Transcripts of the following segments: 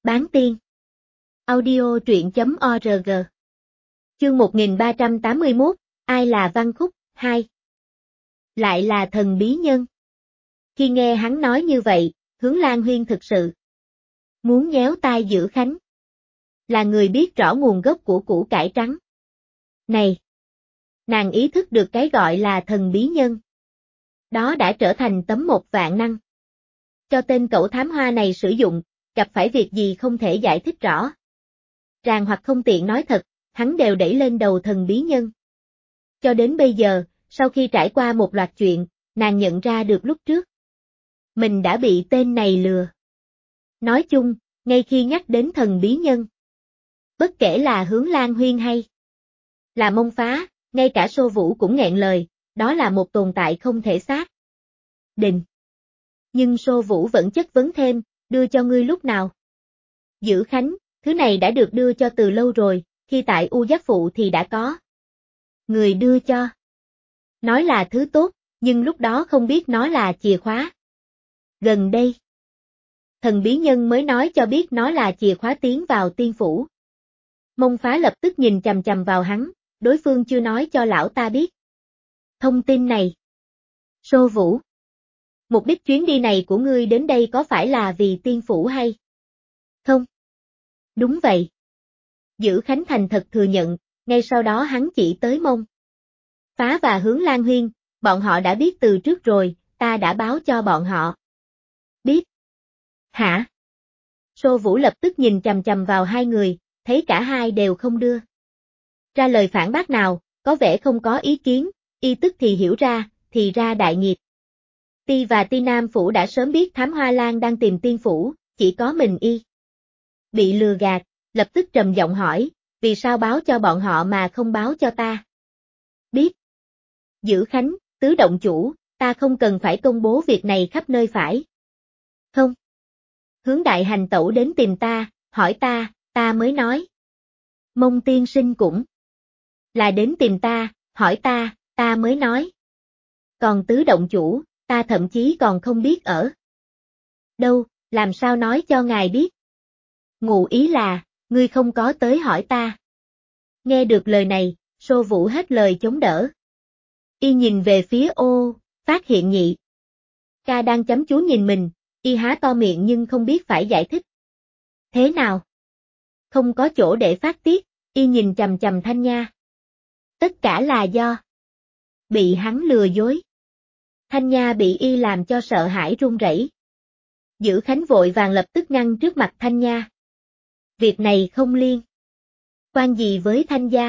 Bán tiên. Audio truyện.org. Chương 1381, ai là Văn Khúc, 2. Lại là thần bí nhân. Khi nghe hắn nói như vậy, Hướng Lan Huyên thực sự muốn nhéo tai Dữ Khánh. Là người biết rõ nguồn gốc của củ cải trắng. Này! Nàng ý thức được cái gọi là thần bí nhân. Đó đã trở thành tấm một vạn năng. Cho tên cẩu thám hoa này sử dụng, gặp phải việc gì không thể giải thích rõ. Ràng hoặc không tiện nói thật, hắn đều đẩy lên đầu thần bí nhân. Cho đến bây giờ, sau khi trải qua một loạt chuyện, nàng nhận ra được lúc trước. Mình đã bị tên này lừa. Nói chung, ngay khi nhắc đến thần bí nhân, bất kể là Hướng Lan Huyên hay là Mông Phá, ngay cả Sô Vũ cũng nghẹn lời, đó là một tồn tại không thể xác định. Nhưng Sô Vũ vẫn chất vấn thêm, đưa cho ngươi lúc nào? Dữ Khánh, thứ này đã được đưa cho từ lâu rồi, khi tại U Giác Phụ thì đã có người đưa cho. Nói là thứ tốt, nhưng lúc đó không biết nó là chìa khóa. Gần đây, thần bí nhân mới nói cho biết nó là chìa khóa tiến vào tiên phủ. Mông Phá lập tức nhìn chằm chằm vào hắn, đối phương chưa nói cho lão ta biết thông tin này. Sô Vũ, mục đích chuyến đi này của ngươi đến đây có phải là vì tiên phủ hay không? Đúng vậy. Dữ Khánh thành thật thừa nhận, ngay sau đó hắn chỉ tới Mông Phá và Hướng Lan Huyên, bọn họ đã biết từ trước rồi, ta đã báo cho bọn họ biết. Hả? Sô Vũ lập tức nhìn chằm chằm vào hai người, thấy cả hai đều không đưa ra lời phản bác nào, có vẻ không có ý kiến, y tức thì hiểu ra, thì ra đại nghiệp. Ti và Ti Nam Phủ đã sớm biết Thám Hoa Lan đang tìm tiên phủ, chỉ có mình y bị lừa gạt, lập tức trầm giọng hỏi, vì sao báo cho bọn họ mà không báo cho ta biết? Dữ Khánh, tứ động chủ, ta không cần phải công bố việc này khắp nơi phải không? Hướng đại hành tẩu đến tìm ta, hỏi ta mới nói. Mông tiên sinh cũng là đến tìm ta, hỏi ta mới nói. Còn tứ động chủ, ta thậm chí còn không biết ở đâu, làm sao nói cho ngài biết? Ngụ ý là, ngươi không có tới hỏi ta. Nghe được lời này, Sô Vũ hết lời chống đỡ. Y nhìn về phía ô, phát hiện nhị ca đang chăm chú nhìn mình, y há to miệng nhưng không biết phải giải thích thế nào. Không có chỗ để phát tiết, y nhìn chằm chằm Thanh Nha. Tất cả là do bị hắn lừa dối. Thanh Nha bị y làm cho sợ hãi run rẩy. Dữ Khánh vội vàng lập tức ngăn trước mặt Thanh Nha. Việc này không liên quan gì với Thanh gia.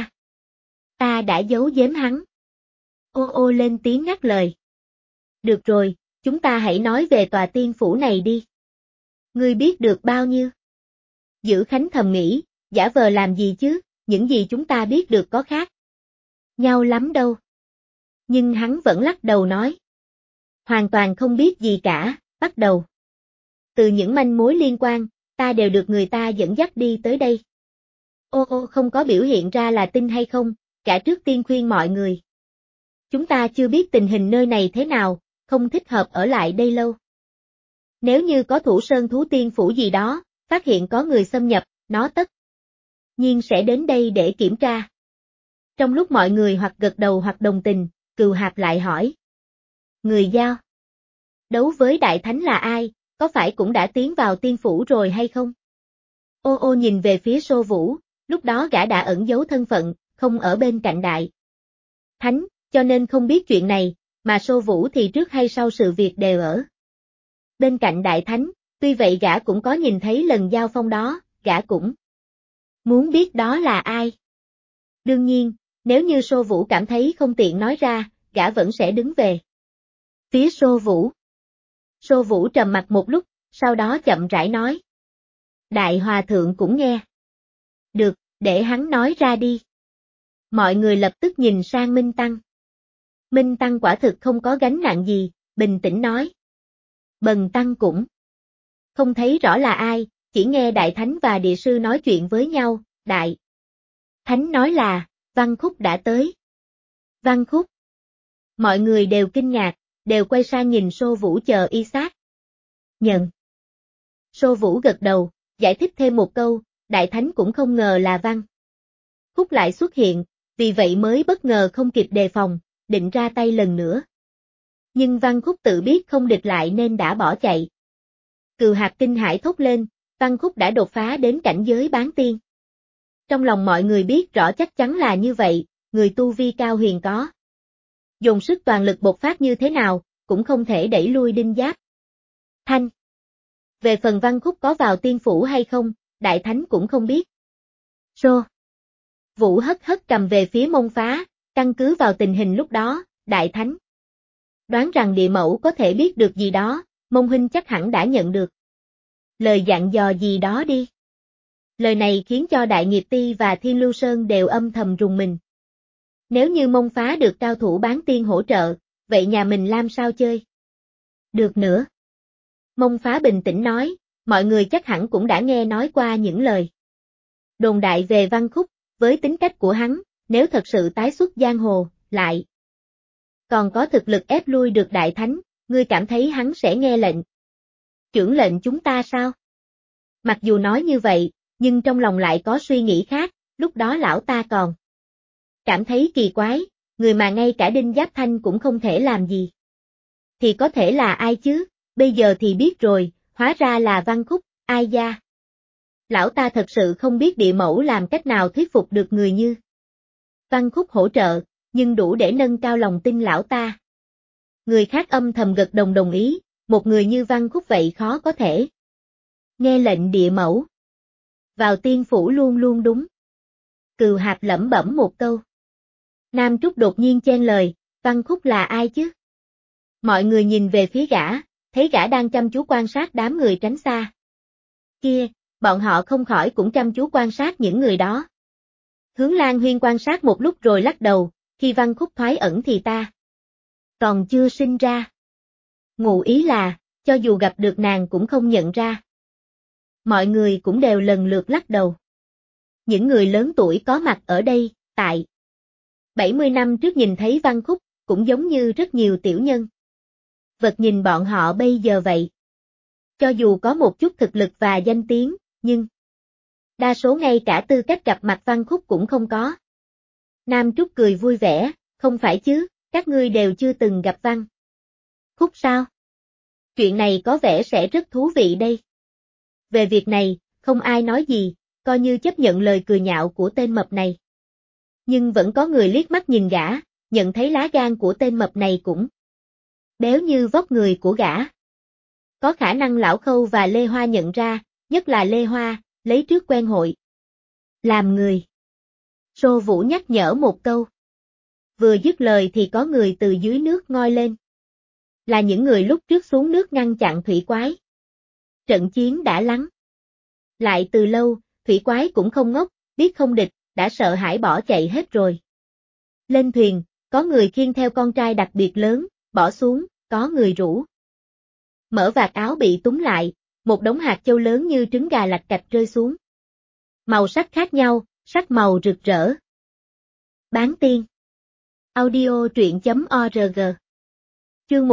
Ta đã giấu giếm hắn. Ô ô lên tiếng ngắt lời. Được rồi, chúng ta hãy nói về tòa tiên phủ này đi. Ngươi biết được bao nhiêu? Dữ Khánh thầm nghĩ, giả vờ làm gì chứ, những gì chúng ta biết được có khác nhau lắm đâu. Nhưng hắn vẫn lắc đầu nói. Hoàn toàn không biết gì cả, bắt đầu. Từ những manh mối liên quan, ta đều được người ta dẫn dắt đi tới đây. Ô ô không có biểu hiện ra là tin hay không, cả trước tiên khuyên mọi người. Chúng ta chưa biết tình hình nơi này thế nào, không thích hợp ở lại đây lâu. Nếu như có thủ sơn thú tiên phủ gì đó, phát hiện có người xâm nhập, nó tất nhiên sẽ đến đây để kiểm tra. Trong lúc mọi người hoặc gật đầu hoặc đồng tình, Cừu Hạp lại hỏi. Người giao đấu với Đại Thánh là ai, có phải cũng đã tiến vào tiên phủ rồi hay không? Ô ô nhìn về phía Sô Vũ, lúc đó gã đã ẩn giấu thân phận, không ở bên cạnh Đại Thánh, cho nên không biết chuyện này, mà Sô Vũ thì trước hay sau sự việc đều ở bên cạnh Đại Thánh, tuy vậy gã cũng có nhìn thấy lần giao phong đó, gã cũng muốn biết đó là ai. Đương nhiên, nếu như Sô Vũ cảm thấy không tiện nói ra, gã vẫn sẽ đứng về phía Sô Vũ. Sô Vũ trầm mặt một lúc, sau đó chậm rãi nói. Đại Hòa Thượng cũng nghe. Được, để hắn nói ra đi. Mọi người lập tức nhìn sang Minh Tăng. Minh Tăng quả thực không có gánh nặng gì, bình tĩnh nói. Bần Tăng cũng không thấy rõ là ai, chỉ nghe Đại Thánh và Địa Sư nói chuyện với nhau, Đại Thánh nói là, Văn Khúc đã tới. Văn Khúc. Mọi người đều kinh ngạc, đều quay sang nhìn Sô Vũ chờ y xác nhận. Sô Vũ gật đầu, giải thích thêm một câu, Đại Thánh cũng không ngờ là Văn Khúc lại xuất hiện, vì vậy mới bất ngờ không kịp đề phòng, định ra tay lần nữa. Nhưng Văn Khúc tự biết không địch lại nên đã bỏ chạy. Cừu Hạc kinh hãi thốt lên, Văn Khúc đã đột phá đến cảnh giới bán tiên. Trong lòng mọi người biết rõ chắc chắn là như vậy, người tu vi cao huyền có. Dùng sức toàn lực bộc phát như thế nào, cũng không thể đẩy lui Đinh Giáp. Thanh. Về phần Văn Khúc có vào tiên phủ hay không, Đại Thánh cũng không biết. Rô. Vũ hất hất cầm về phía Mông Phá, căn cứ vào tình hình lúc đó, Đại Thánh đoán rằng địa mẫu có thể biết được gì đó, Mông huynh chắc hẳn đã nhận được lời dặn dò gì đó đi. Lời này khiến cho Đại Nghiệp Ti và Thiên Lưu Sơn đều âm thầm rùng mình. Nếu như Mông Phá được cao thủ bán tiên hỗ trợ, vậy nhà mình làm sao chơi? Được nữa. Mông Phá bình tĩnh nói, mọi người chắc hẳn cũng đã nghe nói qua những lời đồn đại về Văn Khúc, với tính cách của hắn, nếu thật sự tái xuất giang hồ, lại còn có thực lực ép lui được Đại Thánh, ngươi cảm thấy hắn sẽ nghe lệnh trưởng lệnh chúng ta sao? Mặc dù nói như vậy, nhưng trong lòng lại có suy nghĩ khác, lúc đó lão ta còn cảm thấy kỳ quái, người mà ngay cả Đinh Giáp Thanh cũng không thể làm gì. Thì có thể là ai chứ, bây giờ thì biết rồi, hóa ra là Văn Khúc, ai da. Lão ta thật sự không biết địa mẫu làm cách nào thuyết phục được người như Văn Khúc hỗ trợ, nhưng đủ để nâng cao lòng tin lão ta. Người khác âm thầm gật đầu đồng ý, một người như Văn Khúc vậy khó có thể nghe lệnh địa mẫu. Vào tiên phủ luôn luôn đúng. Cừu Hạp lẩm bẩm một câu. Nam Trúc đột nhiên chen lời, Văn Khúc là ai chứ? Mọi người nhìn về phía gã, thấy gã đang chăm chú quan sát đám người tránh xa. Kia, bọn họ không khỏi cũng chăm chú quan sát những người đó. Hướng Lan Huyên quan sát một lúc rồi lắc đầu, khi Văn Khúc thoái ẩn thì ta còn chưa sinh ra. Ngụ ý là, cho dù gặp được nàng cũng không nhận ra. Mọi người cũng đều lần lượt lắc đầu. Những người lớn tuổi có mặt ở đây, tại 70 năm trước nhìn thấy Văn Khúc, cũng giống như rất nhiều tiểu nhân vật nhìn bọn họ bây giờ vậy. Cho dù có một chút thực lực và danh tiếng, nhưng đa số ngay cả tư cách gặp mặt Văn Khúc cũng không có. Nam Trúc cười vui vẻ, không phải chứ, các ngươi đều chưa từng gặp Văn Khúc sao? Chuyện này có vẻ sẽ rất thú vị đây. Về việc này, không ai nói gì, coi như chấp nhận lời cười nhạo của tên mập này. Nhưng vẫn có người liếc mắt nhìn gã, nhận thấy lá gan của tên mập này cũng béo như vóc người của gã. Có khả năng Lão Khâu và Lê Hoa nhận ra, nhất là Lê Hoa, lấy trước quen hội làm người. Sô Vũ nhắc nhở một câu. Vừa dứt lời thì có người từ dưới nước ngoi lên. Là những người lúc trước xuống nước ngăn chặn thủy quái. Trận chiến đã lắng lại từ lâu, thủy quái cũng không ngốc, biết không địch, đã sợ hãi bỏ chạy hết rồi. Lên thuyền, có người khiêng theo con trai đặc biệt lớn, bỏ xuống, có người rủ mở vạt áo bị túng lại, một đống hạt châu lớn như trứng gà lạch cạch rơi xuống. Màu sắc khác nhau, sắc màu rực rỡ. Bán tiên. Audio truyện.org. Chương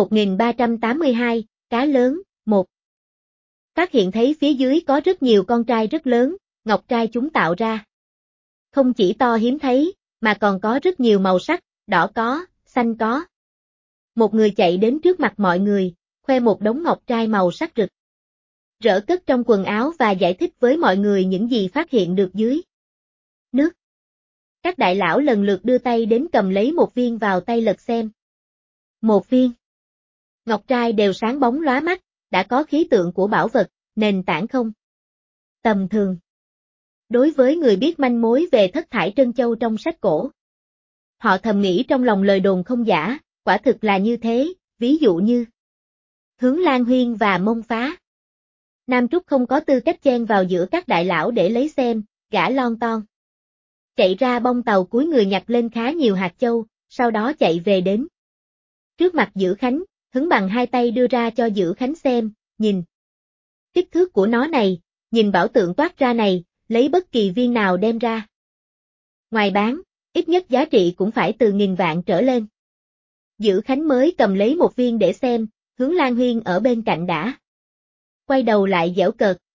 1382, cá lớn, 1. Phát hiện thấy phía dưới có rất nhiều con trai rất lớn, ngọc trai chúng tạo ra. Không chỉ to hiếm thấy, mà còn có rất nhiều màu sắc, đỏ có, xanh có. Một người chạy đến trước mặt mọi người, khoe một đống ngọc trai màu sắc rực rỡ cất trong quần áo và giải thích với mọi người những gì phát hiện được dưới nước. Các đại lão lần lượt đưa tay đến cầm lấy một viên vào tay lật xem. Một viên ngọc trai đều sáng bóng lóa mắt, đã có khí tượng của bảo vật, nền tảng không tầm thường. Đối với người biết manh mối về thất thải trân châu trong sách cổ, họ thầm nghĩ trong lòng lời đồn không giả, quả thực là như thế, ví dụ như Hướng Lan Huyên và Mông Phá. Nam Trúc không có tư cách chen vào giữa các đại lão để lấy xem, gã lon ton. Chạy ra bông tàu cúi người nhặt lên khá nhiều hạt châu, sau đó chạy về đến trước mặt Dữ Khánh, hứng bằng hai tay đưa ra cho Dữ Khánh xem, nhìn kích thước của nó này, nhìn bảo tượng toát ra này, lấy bất kỳ viên nào đem ra ngoài bán, ít nhất giá trị cũng phải từ 1000 vạn trở lên. Dữ Khánh mới cầm lấy một viên để xem, Hướng Lan Huyên ở bên cạnh đã quay đầu lại giễu cợt,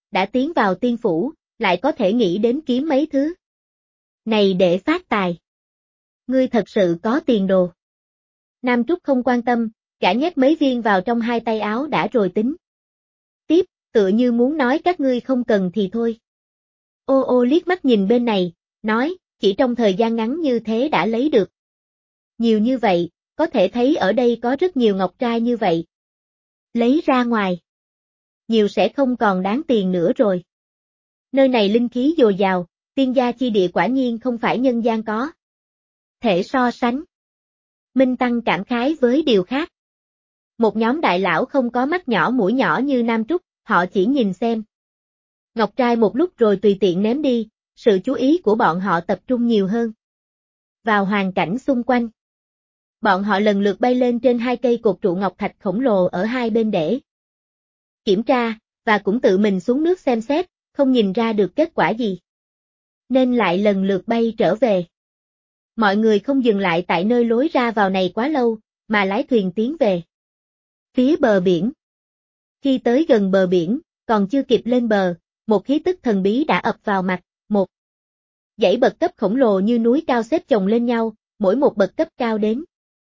đã tiến vào tiên phủ, lại có thể nghĩ đến kiếm mấy thứ này để phát tài. Ngươi thật sự có tiền đồ. Nam Trúc không quan tâm, gã nhét mấy viên vào trong hai tay áo đã rồi tính. Tiếp, tựa như muốn nói các ngươi không cần thì thôi. Ô ô liếc mắt nhìn bên này, nói, chỉ trong thời gian ngắn như thế đã lấy được. Nhiều như vậy, có thể thấy ở đây có rất nhiều ngọc trai như vậy. Lấy ra ngoài. Nhiều sẽ không còn đáng tiền nữa rồi. Nơi này linh khí dồi dào, tiên gia chi địa quả nhiên không phải nhân gian có thể so sánh. Minh Tăng cảm khái với điều khác. Một nhóm đại lão không có mắt nhỏ mũi nhỏ như Nam Trúc, họ chỉ nhìn xem ngọc trai một lúc rồi tùy tiện ném đi, sự chú ý của bọn họ tập trung nhiều hơn vào hoàn cảnh xung quanh. Bọn họ lần lượt bay lên trên hai cây cột trụ ngọc thạch khổng lồ ở hai bên để kiểm tra, và cũng tự mình xuống nước xem xét, không nhìn ra được kết quả gì. Nên lại lần lượt bay trở về. Mọi người không dừng lại tại nơi lối ra vào này quá lâu, mà lái thuyền tiến về phía bờ biển. Khi tới gần bờ biển, còn chưa kịp lên bờ, một khí tức thần bí đã ập vào mặt, một dãy bậc cấp khổng lồ như núi cao xếp chồng lên nhau, mỗi một bậc cấp cao đến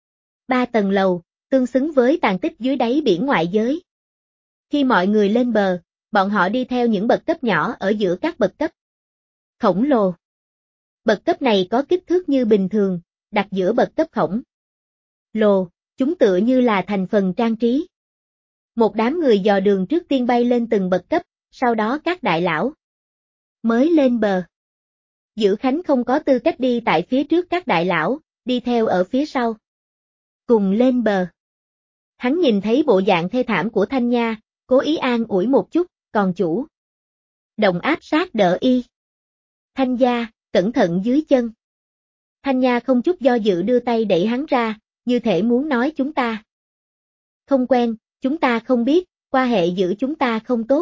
3 tầng lầu, tương xứng với tàn tích dưới đáy biển ngoại giới. Khi mọi người lên bờ, bọn họ đi theo những bậc cấp nhỏ ở giữa các bậc cấp khổng lồ. Bậc cấp này có kích thước như bình thường, đặt giữa bậc cấp khổng lồ, chúng tựa như là thành phần trang trí. Một đám người dò đường trước tiên bay lên từng bậc cấp, sau đó các đại lão mới lên bờ. Dữ Khánh không có tư cách đi tại phía trước các đại lão, đi theo ở phía sau. Cùng lên bờ. Hắn nhìn thấy bộ dạng thê thảm của Thanh Nha, cố ý an ủi một chút, còn chủ động áp sát đỡ y. Thanh gia, cẩn thận dưới chân. Thanh Nha không chút do dự đưa tay đẩy hắn ra, như thể muốn nói chúng ta không quen, chúng ta không biết, quan hệ giữa chúng ta không tốt.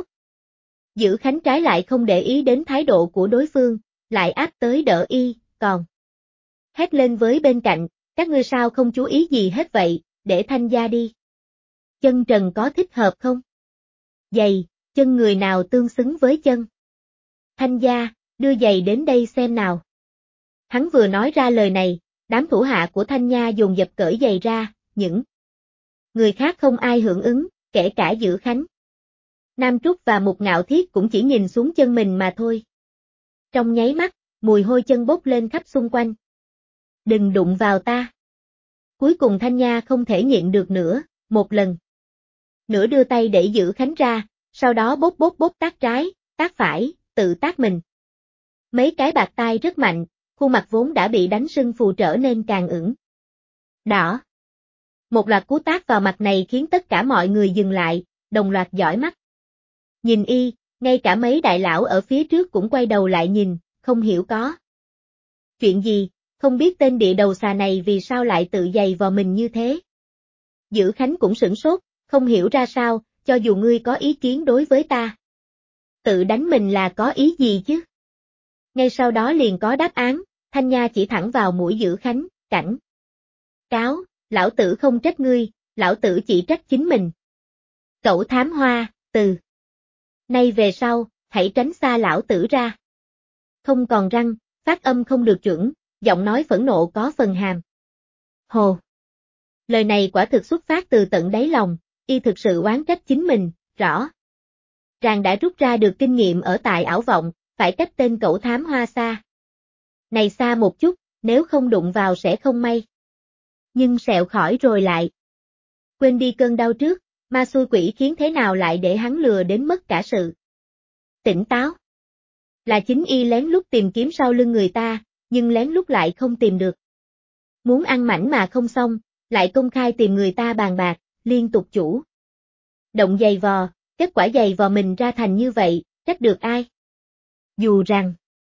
Dữ Khánh trái lại không để ý đến thái độ của đối phương, lại áp tới đỡ y, còn hét lên với bên cạnh, các ngươi sao không chú ý gì hết vậy, để Thanh gia đi. Chân trần có thích hợp không? Giày, chân người nào tương xứng với chân? Thanh gia, đưa giày đến đây xem nào. Hắn vừa nói ra lời này, đám thủ hạ của Thanh Nha dồn dập cởi giày ra, những người khác không ai hưởng ứng, kể cả Dữ Khánh. Nam Trúc và Mục Ngạo Thiết cũng chỉ nhìn xuống chân mình mà thôi. Trong nháy mắt, mùi hôi chân bốc lên khắp xung quanh. Đừng đụng vào ta. Cuối cùng Thanh Nha không thể nhịn được nữa, một lần nữa đưa tay để Dữ Khánh ra, sau đó bốc tác trái, tác phải, tự tác mình. Mấy cái bạt tai rất mạnh, khuôn mặt vốn đã bị đánh sưng phù trở nên càng ửng đỏ. Một loạt cú tát vào mặt này khiến tất cả mọi người dừng lại, đồng loạt dõi mắt. Nhìn y, ngay cả mấy đại lão ở phía trước cũng quay đầu lại nhìn, không hiểu có chuyện gì, không biết tên địa đầu xà này vì sao lại tự giày vào mình như thế. Dữ Khánh cũng sửng sốt, không hiểu ra sao, cho dù ngươi có ý kiến đối với ta. Tự đánh mình là có ý gì chứ? Ngay sau đó liền có đáp án, Thanh Nha chỉ thẳng vào mũi Dữ Khánh, cảnh cáo, lão tử không trách ngươi, lão tử chỉ trách chính mình. Cẩu thám hoa, từ nay về sau, hãy tránh xa lão tử ra. Không còn răng, phát âm không được chuẩn, giọng nói phẫn nộ có phần hàm. Hồ. Lời này quả thực xuất phát từ tận đáy lòng, y thực sự oán trách chính mình, rõ ràng đã rút ra được kinh nghiệm ở tại ảo vọng, phải cách tên cẩu thám hoa xa. Này xa một chút, nếu không đụng vào sẽ không may. Nhưng sẹo khỏi rồi lại. Quên đi cơn đau trước, ma xui quỷ khiến thế nào lại để hắn lừa đến mất cả sự tỉnh táo. Là chính y lén lút tìm kiếm sau lưng người ta, nhưng lén lút lại không tìm được. Muốn ăn mảnh mà không xong, lại công khai tìm người ta bàn bạc, liên tục chủ động giày vò, kết quả giày vò mình ra thành như vậy, trách được ai? Dù rằng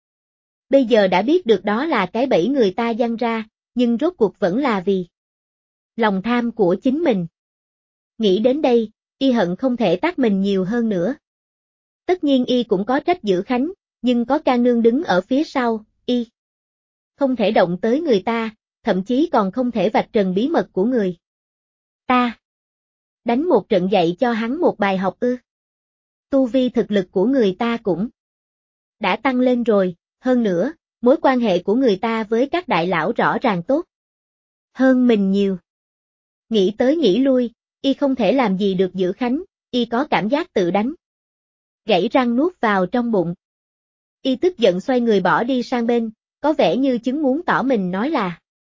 bây giờ đã biết được đó là cái bẫy người ta giăng ra, nhưng rốt cuộc vẫn là vì lòng tham của chính mình. Nghĩ đến đây, y hận không thể tát mình nhiều hơn nữa. Tất nhiên y cũng có trách Dữ Khánh, nhưng có Can Nương đứng ở phía sau, y không thể động tới người ta, thậm chí còn không thể vạch trần bí mật của người ta. Đánh một trận dạy cho hắn một bài học ư? Tu vi thực lực của người ta cũng đã tăng lên rồi, hơn nữa, mối quan hệ của người ta với các đại lão rõ ràng tốt hơn mình nhiều. Nghĩ tới nghĩ lui, y không thể làm gì được Dữ Khánh, y có cảm giác tự đánh gãy răng nuốt vào trong bụng. Y tức giận xoay người bỏ đi sang bên, có vẻ như chứng muốn tỏ mình nói là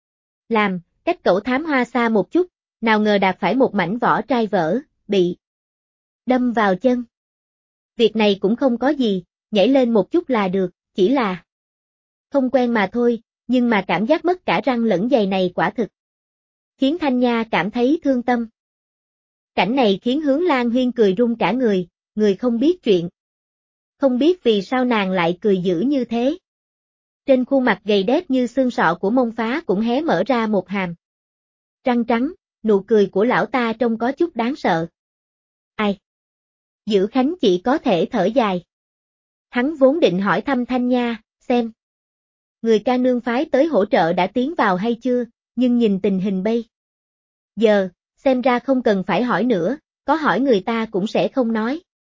làm, cách cẩu thám hoa xa một chút, nào ngờ đạp phải một mảnh vỏ trai vỡ, bị đâm vào chân. Việc này cũng không có gì, nhảy lên một chút là được, chỉ là không quen mà thôi, nhưng mà cảm giác mất cả răng lẫn giày này quả thực khiến Thanh Nha cảm thấy thương tâm. Cảnh này khiến Hướng Lan Huyên cười run cả người không biết chuyện. Không biết vì sao nàng lại cười dữ như thế. Trên khuôn mặt gầy đét như xương sọ của Mông Phá cũng hé mở ra một hàm răng trắng, nụ cười của lão ta trông có chút đáng sợ. Ai? Dữ Khánh chỉ có thể thở dài. Hắn vốn định hỏi thăm Thanh Nha, xem người ca nương phái tới hỗ trợ đã tiến vào hay chưa, nhưng nhìn tình hình bây giờ, xem ra không cần phải hỏi nữa, có hỏi người ta cũng sẽ không nói.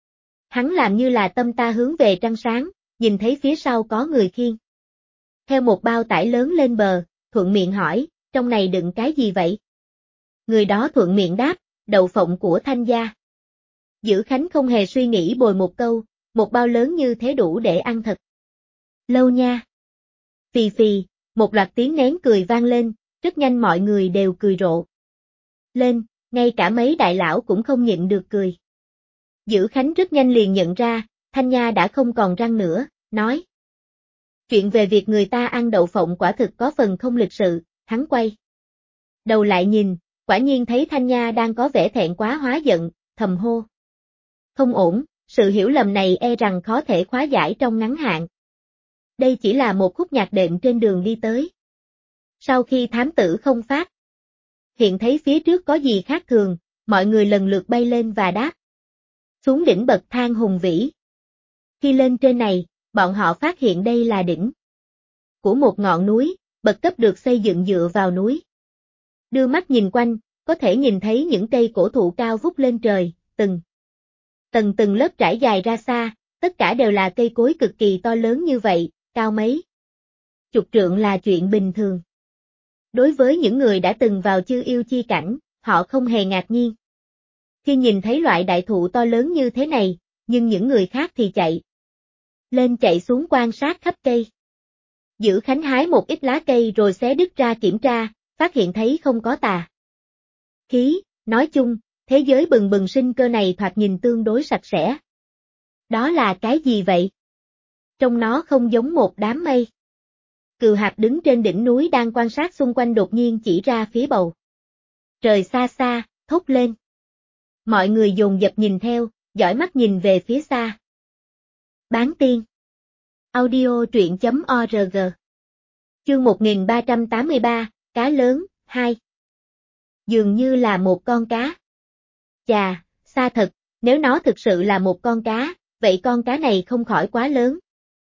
Hắn làm như là tâm ta hướng về trăng sáng, nhìn thấy phía sau có người khiêng theo một bao tải lớn lên bờ, thuận miệng hỏi, trong này đựng cái gì vậy? Người đó thuận miệng đáp, đậu phộng của Thanh gia. Dữ Khánh không hề suy nghĩ bồi một câu, một bao lớn như thế đủ để ăn thật lâu nha. Phì phì, một loạt tiếng nén cười vang lên, rất nhanh mọi người đều cười rộ lên, ngay cả mấy đại lão cũng không nhịn được cười. Dữ Khánh rất nhanh liền nhận ra, Thanh Nha đã không còn răng nữa, nói. Chuyện về việc người ta ăn đậu phộng quả thực có phần không lịch sự, hắn quay đầu lại nhìn, quả nhiên thấy Thanh Nha đang có vẻ thẹn quá hóa giận, thầm hô. Không ổn, sự hiểu lầm này e rằng khó thể khóa giải trong ngắn hạn. Đây chỉ là một khúc nhạc đệm trên đường đi tới. Sau khi thám tử không phát hiện thấy phía trước có gì khác thường, mọi người lần lượt bay lên và đáp xuống đỉnh bậc thang hùng vĩ. Khi lên trên này, bọn họ phát hiện đây là đỉnh của một ngọn núi, bậc cấp được xây dựng dựa vào núi. Đưa mắt nhìn quanh, có thể nhìn thấy những cây cổ thụ cao vút lên trời, từng lớp trải dài ra xa, tất cả đều là cây cối cực kỳ to lớn như vậy, cao mấy chục trượng là chuyện bình thường. Đối với những người đã từng vào Chư Yêu chi cảnh, họ không hề ngạc nhiên khi nhìn thấy loại đại thụ to lớn như thế này, nhưng những người khác thì chạy lên chạy xuống quan sát khắp cây. Dữ Khánh hái một ít lá cây rồi xé đứt ra kiểm tra, phát hiện thấy không có tà khí, nói chung, thế giới bừng bừng sinh cơ này thoạt nhìn tương đối sạch sẽ. Đó là cái gì vậy? Trông nó không giống một đám mây. Cừu Hạp đứng trên đỉnh núi đang quan sát xung quanh đột nhiên chỉ ra phía bầu trời xa xa, thốt lên. Mọi người dồn dập nhìn theo, dõi mắt nhìn về phía xa. Bán tiên. Audio truyện.org. Chương 1383, cá lớn, 2. Dường như là một con cá. Chà, xa thật, nếu nó thực sự là một con cá, vậy con cá này không khỏi quá lớn.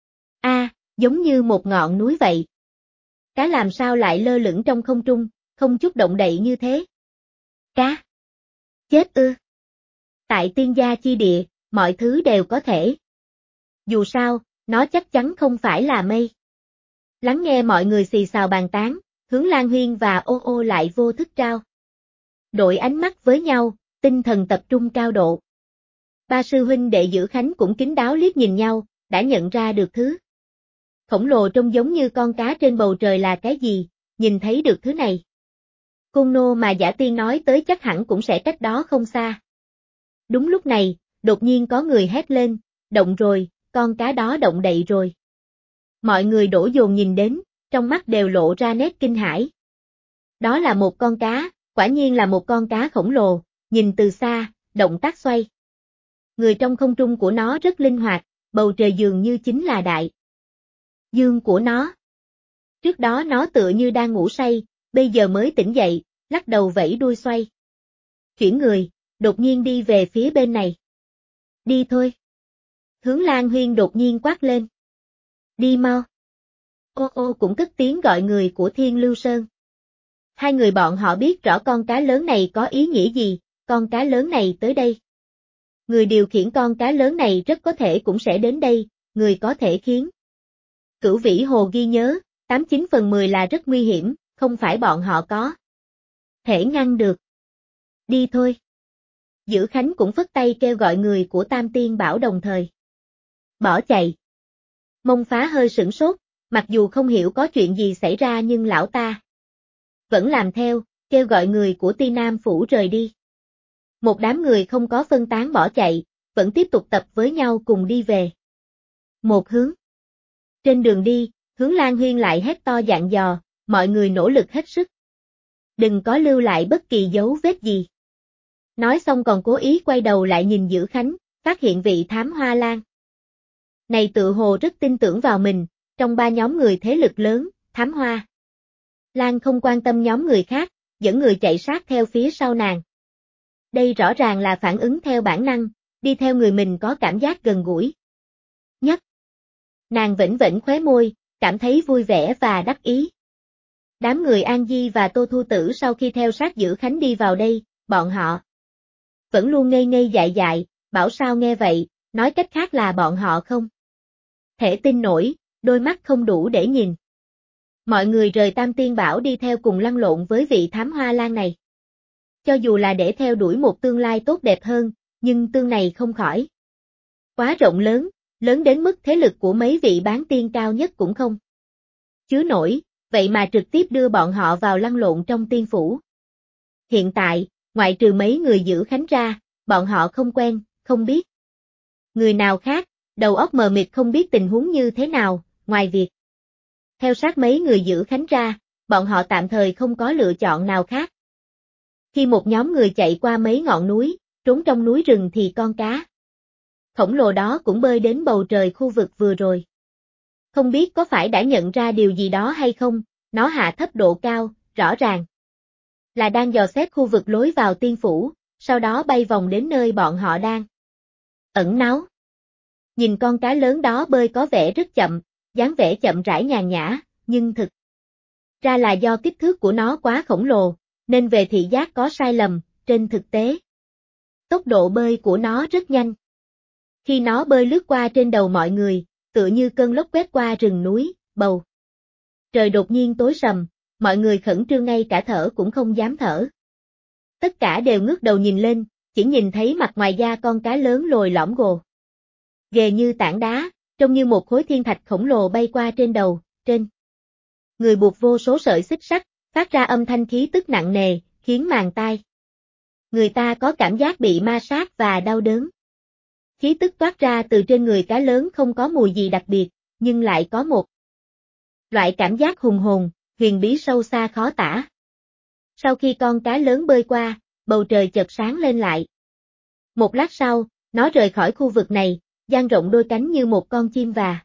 Giống như một ngọn núi vậy. Cá làm sao lại lơ lửng trong không trung, không chút động đậy như thế? Cá? Chết ư? Tại tiên gia chi địa, mọi thứ đều có thể. Dù sao, nó chắc chắn không phải là mây. Lắng nghe mọi người xì xào bàn tán, Hướng Lan Huyên và Ô Ô lại vô thức trao đổi ánh mắt với nhau, tinh thần tập trung cao độ. Ba sư huynh đệ Dữ Khánh cũng kín đáo liếc nhìn nhau, đã nhận ra được thứ khổng lồ trông giống như con cá trên bầu trời là cái gì, nhìn thấy được thứ này. Côn Nô mà Dã Tiên nói tới chắc hẳn cũng sẽ cách đó không xa. Đúng lúc này, đột nhiên có người hét lên, động rồi, con cá đó động đậy rồi. Mọi người đổ dồn nhìn đến, trong mắt đều lộ ra nét kinh hãi. Đó là một con cá, quả nhiên là một con cá khổng lồ, nhìn từ xa, động tác xoay. Người trong không trung của nó rất linh hoạt, bầu trời dường như chính là đại dương của nó. Trước đó nó tựa như đang ngủ say, bây giờ mới tỉnh dậy, lắc đầu vẫy đuôi xoay. Chuyển người, đột nhiên đi về phía bên này. Đi thôi. Hướng Lan Huyên đột nhiên quát lên. Đi mau. Ô Ô cũng cất tiếng gọi người của Thiên Lưu Sơn. Hai người bọn họ biết rõ con cá lớn này có ý nghĩa gì, con cá lớn này tới đây. Người điều khiển con cá lớn này rất có thể cũng sẽ đến đây, người có thể khiến Cửu Vĩ Hồ ghi nhớ, 89/10 là rất nguy hiểm, không phải bọn họ có thể ngăn được. Đi thôi. Dữ Khánh cũng phất tay kêu gọi người của Tam Tiên Bảo đồng thời bỏ chạy. Mông Phá hơi sửng sốt, mặc dù không hiểu có chuyện gì xảy ra nhưng lão ta vẫn làm theo, kêu gọi người của Ti Nam Phủ rời đi. Một đám người không có phân tán bỏ chạy, vẫn tiếp tục tập với nhau cùng đi về một hướng. Trên đường đi, Hướng Lan Huyên lại hét to dặn dò, mọi người nỗ lực hết sức. Đừng có lưu lại bất kỳ dấu vết gì. Nói xong còn cố ý quay đầu lại nhìn Dữ Khánh, phát hiện vị thám hoa lan này tự hồ rất tin tưởng vào mình, trong ba nhóm người thế lực lớn, thám hoa lan không quan tâm nhóm người khác, dẫn người chạy sát theo phía sau nàng. Đây rõ ràng là phản ứng theo bản năng, đi theo người mình có cảm giác gần gũi nhất. Nàng vểnh vểnh khóe môi, cảm thấy vui vẻ và đắc ý. Đám người An Di và Tô Thu Tử sau khi theo sát Dữ Khánh đi vào đây, bọn họ vẫn luôn ngây ngây dại dại, bảo sao nghe vậy, nói cách khác là bọn họ không thể tin nổi, đôi mắt không đủ để nhìn. Mọi người rời Tam Tiên Bảo đi theo cùng lăn lộn với vị thám hoa lan này. Cho dù là để theo đuổi một tương lai tốt đẹp hơn, nhưng tương này không khỏi quá rộng lớn, lớn đến mức thế lực của mấy vị bán tiên cao nhất cũng không chứa nổi, vậy mà trực tiếp đưa bọn họ vào lăn lộn trong tiên phủ. Hiện tại, ngoại trừ mấy người Dữ Khánh ra, bọn họ không quen, không biết người nào khác, đầu óc mờ mịt không biết tình huống như thế nào, ngoài việc theo sát mấy người Dữ Khánh ra, bọn họ tạm thời không có lựa chọn nào khác. Khi một nhóm người chạy qua mấy ngọn núi, trốn trong núi rừng thì con cá khổng lồ đó cũng bơi đến bầu trời khu vực vừa rồi. Không biết có phải đã nhận ra điều gì đó hay không, nó hạ thấp độ cao, rõ ràng là đang dò xét khu vực lối vào tiên phủ, sau đó bay vòng đến nơi bọn họ đang ẩn náu. Nhìn con cá lớn đó bơi có vẻ rất chậm, dáng vẻ chậm rãi nhàn nhã, nhưng thực ra là do kích thước của nó quá khổng lồ, nên về thị giác có sai lầm, trên thực tế. Tốc độ bơi của nó rất nhanh. Khi nó bơi lướt qua trên đầu mọi người, tựa như cơn lốc quét qua rừng núi, bầu trời đột nhiên tối sầm, mọi người khẩn trương ngay cả thở cũng không dám thở. Tất cả đều ngước đầu nhìn lên, chỉ nhìn thấy mặt ngoài da con cá lớn lồi lõm gồ ghề như tảng đá, trông như một khối thiên thạch khổng lồ bay qua trên đầu, trên người buộc vô số sợi xích sắt, phát ra âm thanh khí tức nặng nề, khiến màng tai người ta có cảm giác bị ma sát và đau đớn. Khí tức toát ra từ trên người cá lớn không có mùi gì đặc biệt, nhưng lại có một loại cảm giác hùng hồn, huyền bí sâu xa khó tả. Sau khi con cá lớn bơi qua, bầu trời chợt sáng lên lại. Một lát sau, nó rời khỏi khu vực này, dang rộng đôi cánh như một con chim và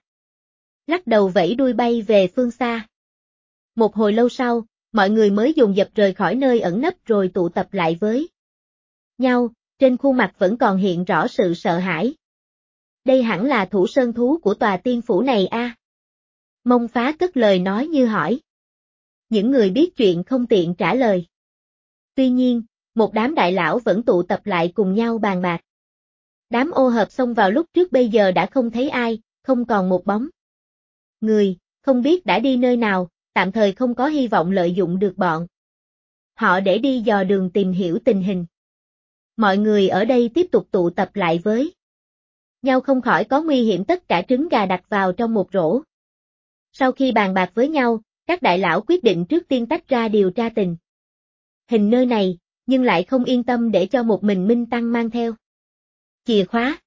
lắc đầu vẫy đuôi bay về phương xa. Một hồi lâu sau, mọi người mới dồn dập rời khỏi nơi ẩn nấp rồi tụ tập lại với nhau, trên khuôn mặt vẫn còn hiện rõ sự sợ hãi. Đây hẳn là thủ sơn thú của tòa tiên phủ này a. Mông Phá cất lời nói như hỏi. Những người biết chuyện không tiện trả lời. Tuy nhiên, một đám đại lão vẫn tụ tập lại cùng nhau bàn bạc. Đám ô hợp xông vào lúc trước bây giờ đã không thấy ai, không còn một bóng người, không biết đã đi nơi nào, tạm thời không có hy vọng lợi dụng được bọn họ để đi dò đường tìm hiểu tình hình. Mọi người ở đây tiếp tục tụ tập lại với nhau không khỏi có nguy hiểm tất cả trứng gà đặt vào trong một rổ. Sau khi bàn bạc với nhau, các đại lão quyết định trước tiên tách ra điều tra tình hình nơi này, nhưng lại không yên tâm để cho một mình Minh Tăng mang theo chìa khóa.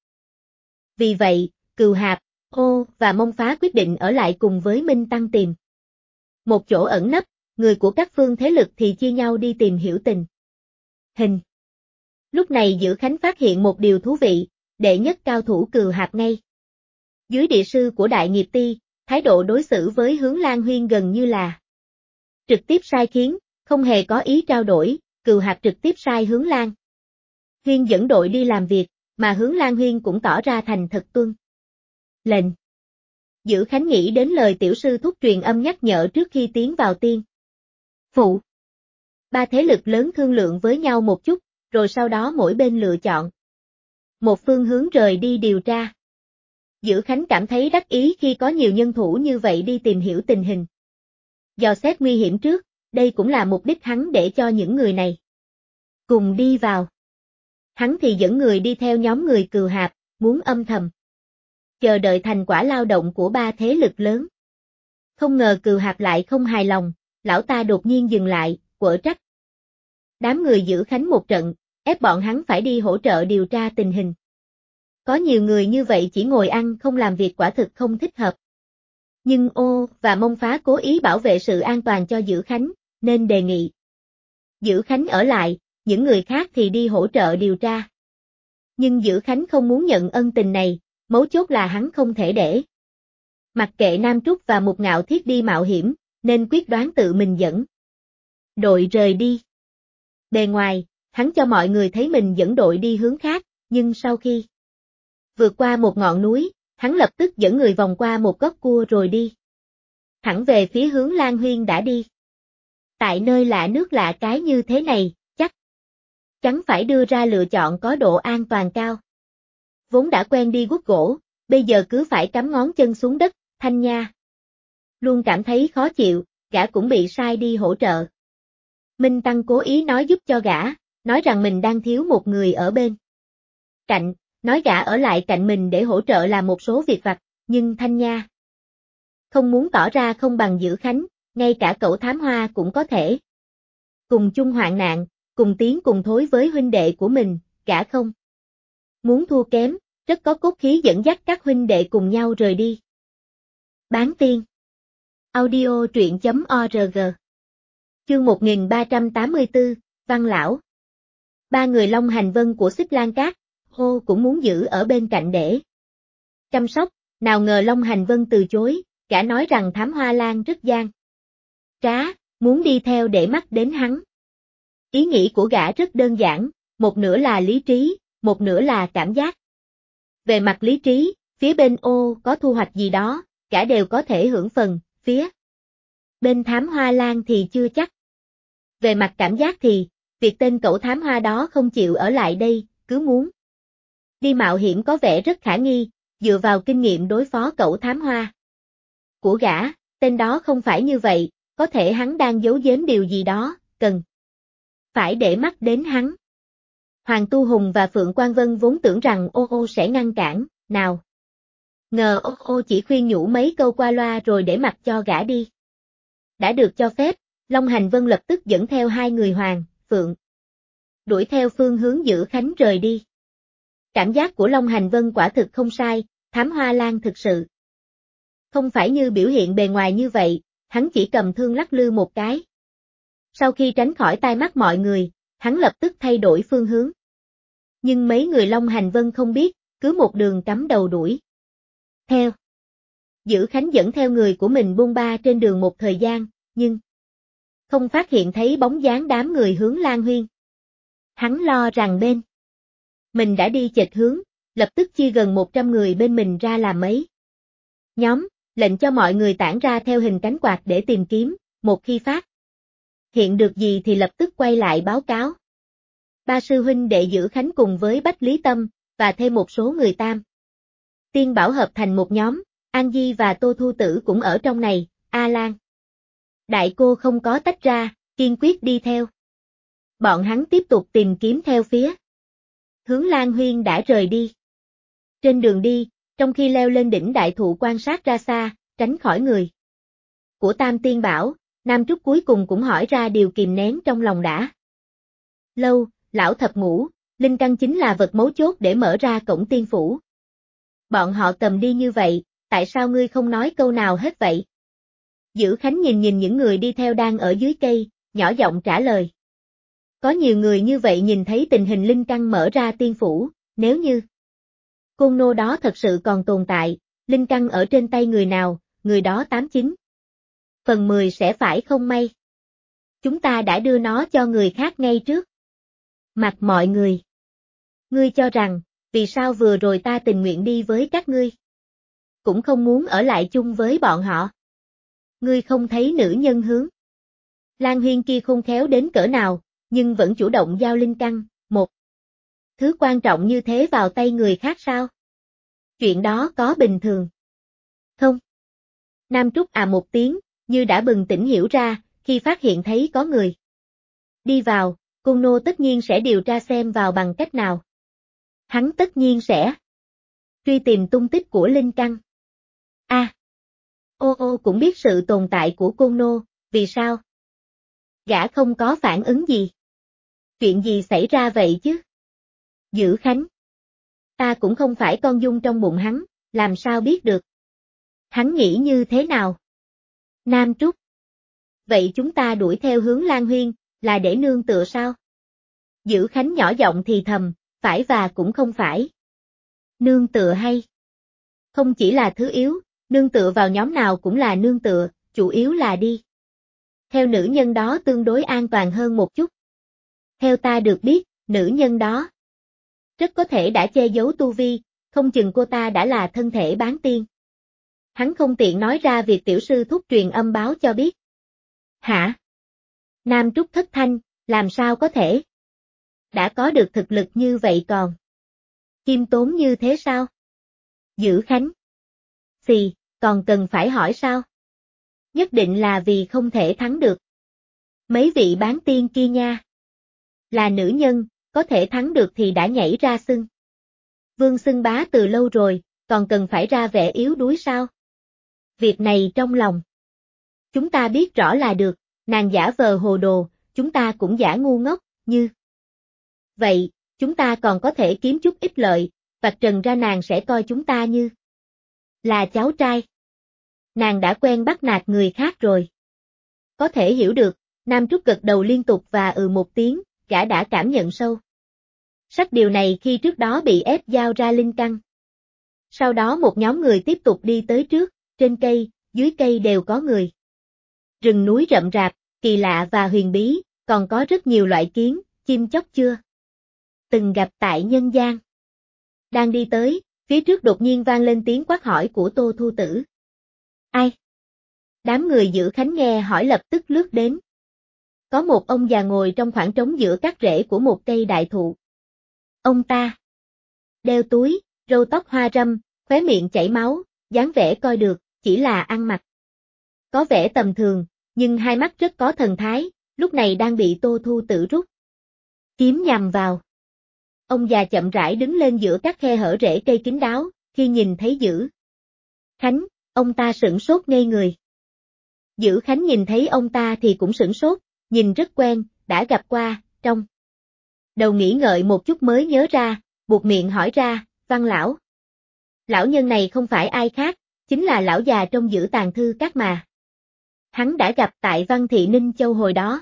Vì vậy, Cừu Hạp, Ô và Mông Phá quyết định ở lại cùng với Minh Tăng tìm một chỗ ẩn nấp, người của các phương thế lực thì chia nhau đi tìm hiểu tình hình. Lúc này Dữ Khánh phát hiện một điều thú vị, đệ nhất cao thủ Cừu Hạp ngay dưới địa sư của Đại Nghiệp Ti, thái độ đối xử với Hướng Lan Huyên gần như là trực tiếp sai khiến, không hề có ý trao đổi, Cừu Hạp trực tiếp sai Hướng Lan Huyên dẫn đội đi làm việc, mà Hướng Lan Huyên cũng tỏ ra thành thật tuân lệnh. Dữ Khánh nghĩ đến lời tiểu sư thúc truyền âm nhắc nhở trước khi tiến vào tiên phủ. Ba thế lực lớn thương lượng với nhau một chút, rồi sau đó mỗi bên lựa chọn một phương hướng rời đi điều tra. Dữ Khánh cảm thấy đắc ý khi có nhiều nhân thủ như vậy đi tìm hiểu tình hình. Dò xét nguy hiểm trước, đây cũng là mục đích hắn để cho những người này cùng đi vào. Hắn thì dẫn người đi theo nhóm người Cừu Hạp, muốn âm thầm chờ đợi thành quả lao động của ba thế lực lớn. Không ngờ Cừu Hạp lại không hài lòng, lão ta đột nhiên dừng lại, quở trách. Đám người Dữ Khánh một trận, ép bọn hắn phải đi hỗ trợ điều tra tình hình. Có nhiều người như vậy chỉ ngồi ăn không làm việc quả thực không thích hợp. Nhưng Ô và Mông Phá cố ý bảo vệ sự an toàn cho Dữ Khánh, nên đề nghị Dữ Khánh ở lại, những người khác thì đi hỗ trợ điều tra. Nhưng Dữ Khánh không muốn nhận ân tình này, mấu chốt là hắn không thể để mặc kệ Nam Trúc và Mục Ngạo Thiết đi mạo hiểm, nên quyết đoán tự mình dẫn đội rời đi. Bề ngoài, hắn cho mọi người thấy mình dẫn đội đi hướng khác, nhưng sau khi vượt qua một ngọn núi, hắn lập tức dẫn người vòng qua một góc cua rồi đi thẳng về phía hướng Lan Huyên đã đi. Tại nơi lạ nước lạ cái như thế này, chắc chắn phải đưa ra lựa chọn có độ an toàn cao. Vốn đã quen đi guốc gỗ, bây giờ cứ phải cắm ngón chân xuống đất, Thanh Nha luôn cảm thấy khó chịu, gã cũng bị sai đi hỗ trợ. Minh Tăng cố ý nói giúp cho gã, nói rằng mình đang thiếu một người ở bên cạnh, nói gã ở lại cạnh mình để hỗ trợ làm một số việc vặt, nhưng Thanh Nha không muốn tỏ ra không bằng Dữ Khánh, ngay cả cậu Thám Hoa cũng có thể cùng chung hoạn nạn, cùng tiến cùng thối với huynh đệ của mình, gã không muốn thua kém, rất có cốt khí dẫn dắt các huynh đệ cùng nhau rời đi. Bán tiên audio truyện.org Chương 1384, Văn Lão. Ba người Long Hành Vân của Xích Lan Cát, Hô cũng muốn giữ ở bên cạnh để chăm sóc, nào ngờ Long Hành Vân từ chối, gã nói rằng Thám Hoa Lan rất gian trá, muốn đi theo để mắt đến hắn. Ý nghĩ của gã rất đơn giản, một nửa là lý trí, một nửa là cảm giác. Về mặt lý trí, phía bên Ô có thu hoạch gì đó, gã đều có thể hưởng phần, phía bên Thám Hoa Lan thì chưa chắc. Về mặt cảm giác thì, việc tên cậu thám hoa đó không chịu ở lại đây, cứ muốn đi mạo hiểm có vẻ rất khả nghi, dựa vào kinh nghiệm đối phó cậu thám hoa của gã, tên đó không phải như vậy, có thể hắn đang giấu giếm điều gì đó, cần phải để mắt đến hắn. Hoàng Tu Hùng và Phượng Quang Vân vốn tưởng rằng Ô sẽ ngăn cản, nào ngờ Ô chỉ khuyên nhủ mấy câu qua loa rồi để mặc cho gã đi. Đã được cho phép, Long Hành Vân lập tức dẫn theo hai người Hoàng, Phượng đuổi theo phương hướng Dữ Khánh rời đi. Cảm giác của Long Hành Vân quả thực không sai, Thám Hoa Lan thực sự không phải như biểu hiện bề ngoài như vậy, hắn chỉ cầm thương lắc lư một cái. Sau khi tránh khỏi tai mắt mọi người, hắn lập tức thay đổi phương hướng. Nhưng mấy người Long Hành Vân không biết, cứ một đường cắm đầu đuổi theo. Dữ Khánh dẫn theo người của mình bôn ba trên đường một thời gian, nhưng không phát hiện thấy bóng dáng đám người hướng Lan Huyên. Hắn lo rằng bên mình đã đi chệch hướng, lập tức chia gần 100 người bên mình ra làm mấy nhóm, lệnh cho mọi người tản ra theo hình cánh quạt để tìm kiếm, một khi phát hiện được gì thì lập tức quay lại báo cáo. Ba sư huynh đệ Dữ Khánh cùng với Bách Lý Tâm, và thêm một số người Tam Tiên Bảo hợp thành một nhóm, An Di và Tô Thu Tử cũng ở trong này, A Lan đại cô không có tách ra, kiên quyết đi theo. Bọn hắn tiếp tục tìm kiếm theo phía hướng Lan Huyên đã rời đi. Trên đường đi, trong khi leo lên đỉnh đại thụ quan sát ra xa, tránh khỏi người của Tam Tiên Bảo, Nam Trúc cuối cùng cũng hỏi ra điều kìm nén trong lòng đã lâu, lão thập ngũ, linh căn chính là vật mấu chốt để mở ra cổng tiên phủ. Bọn họ cầm đi như vậy, tại sao ngươi không nói câu nào hết vậy? Dữ Khánh nhìn những người đi theo đang ở dưới cây, nhỏ giọng trả lời. Có nhiều người như vậy nhìn thấy tình hình linh căn mở ra tiên phủ, nếu như côn nô đó thật sự còn tồn tại, linh căn ở trên tay người nào, người đó 89% sẽ phải không may. Chúng ta đã đưa nó cho người khác ngay trước mặt mọi người. Ngươi cho rằng, vì sao vừa rồi ta tình nguyện đi với các ngươi? Cũng không muốn ở lại chung với bọn họ. Ngươi không thấy nữ nhân hướng Lan Huyên kia khôn khéo đến cỡ nào, nhưng vẫn chủ động giao linh căn, một thứ quan trọng như thế vào tay người khác sao? Chuyện đó có bình thường. Không. Nam Trúc một tiếng, như đã bừng tỉnh hiểu ra, khi phát hiện thấy có người đi vào, Côn Nô tất nhiên sẽ điều tra xem vào bằng cách nào. Hắn tất nhiên sẽ truy tìm tung tích của Linh Căn. Ô ô cũng biết sự tồn tại của Côn Nô, vì sao? Gã không có phản ứng gì. Chuyện gì xảy ra vậy chứ? Dữ Khánh. Ta cũng không phải con dung trong bụng hắn, làm sao biết được? Hắn nghĩ như thế nào? Nam Trúc. Vậy chúng ta đuổi theo hướng Lan Huyên, là để nương tựa sao? Dữ Khánh nhỏ giọng thì thầm, phải và cũng không phải. Nương tựa hay? Không chỉ là thứ yếu, nương tựa vào nhóm nào cũng là nương tựa, chủ yếu là đi theo nữ nhân đó tương đối an toàn hơn một chút. Theo ta được biết, nữ nhân đó rất có thể đã che giấu tu vi, không chừng cô ta đã là thân thể bán tiên. Hắn không tiện nói ra việc tiểu sư thúc truyền âm báo cho biết. Hả? Nam Trúc thất thanh, làm sao có thể? Đã có được thực lực như vậy còn khiêm tốn như thế sao? Dữ Khánh. Xì, còn cần phải hỏi sao? Nhất định là vì không thể thắng được. Mấy vị bán tiên kia nha. Là nữ nhân, có thể thắng được thì đã nhảy ra xưng. Vương xưng bá từ lâu rồi, còn cần phải ra vẻ yếu đuối sao? Việc này trong lòng chúng ta biết rõ là được, nàng giả vờ hồ đồ, chúng ta cũng giả ngu ngốc, như vậy, chúng ta còn có thể kiếm chút ít lợi, vạch trần ra nàng sẽ coi chúng ta như là cháu trai. Nàng đã quen bắt nạt người khác rồi. Có thể hiểu được, Nam Trúc gật đầu liên tục và một tiếng, gã đã cảm nhận sâu sắc điều này khi trước đó bị ép giao ra linh căn. Sau đó một nhóm người tiếp tục đi tới trước, trên cây, dưới cây đều có người. Rừng núi rậm rạp, kỳ lạ và huyền bí, còn có rất nhiều loại kiến, chim chóc chưa từng gặp tại nhân gian. Đang đi tới, phía trước đột nhiên vang lên tiếng quát hỏi của Tô Thu Tử. Ai? Đám người Dữ Khánh nghe hỏi lập tức lướt đến. Có một ông già ngồi trong khoảng trống giữa các rễ của một cây đại thụ. Ông ta đeo túi, râu tóc hoa râm, khóe miệng chảy máu, dáng vẻ coi được, chỉ là ăn mặc có vẻ tầm thường, nhưng hai mắt rất có thần thái, lúc này đang bị Tô Thu Tử rút kiếm nhằm vào. Ông già chậm rãi đứng lên giữa các khe hở rễ cây kín đáo, khi nhìn thấy Dữ Khánh, ông ta sửng sốt ngây người. Dữ Khánh nhìn thấy ông ta thì cũng sửng sốt, nhìn rất quen, đã gặp qua, trong đầu nghĩ ngợi một chút mới nhớ ra, buột miệng hỏi ra, Văn lão. Lão nhân này không phải ai khác, chính là lão già trong Dữ Tàng Thư Các mà. Hắn đã gặp tại Văn Thị Ninh Châu hồi đó.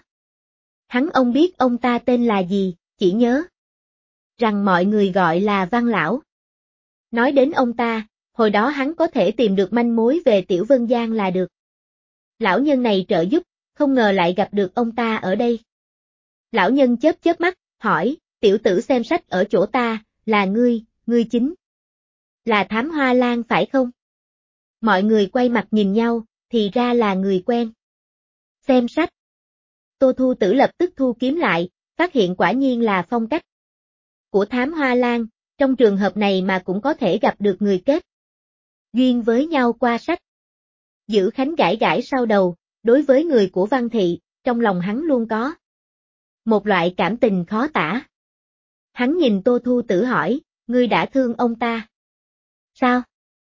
Ông biết ông ta tên là gì, chỉ nhớ rằng mọi người gọi là Văn lão. Nói đến ông ta, hồi đó hắn có thể tìm được manh mối về Tiểu Vân Giang là được. Lão nhân này trợ giúp, không ngờ lại gặp được ông ta ở đây. Lão nhân chớp chớp mắt, hỏi, tiểu tử xem sách ở chỗ ta, là ngươi chính là Thám Hoa Lan phải không? Mọi người quay mặt nhìn nhau, thì ra là người quen. Xem sách. Tô Thu Tử lập tức thu kiếm lại, phát hiện quả nhiên là phong cách của Thám Hoa Lan, trong trường hợp này mà cũng có thể gặp được người kết duyên với nhau qua sách. Dữ Khánh gãi gãi sau đầu, đối với người của Văn Thị, trong lòng hắn luôn có một loại cảm tình khó tả. Hắn nhìn Tô Thu Tử hỏi, ngươi đã thương ông ta? Sao?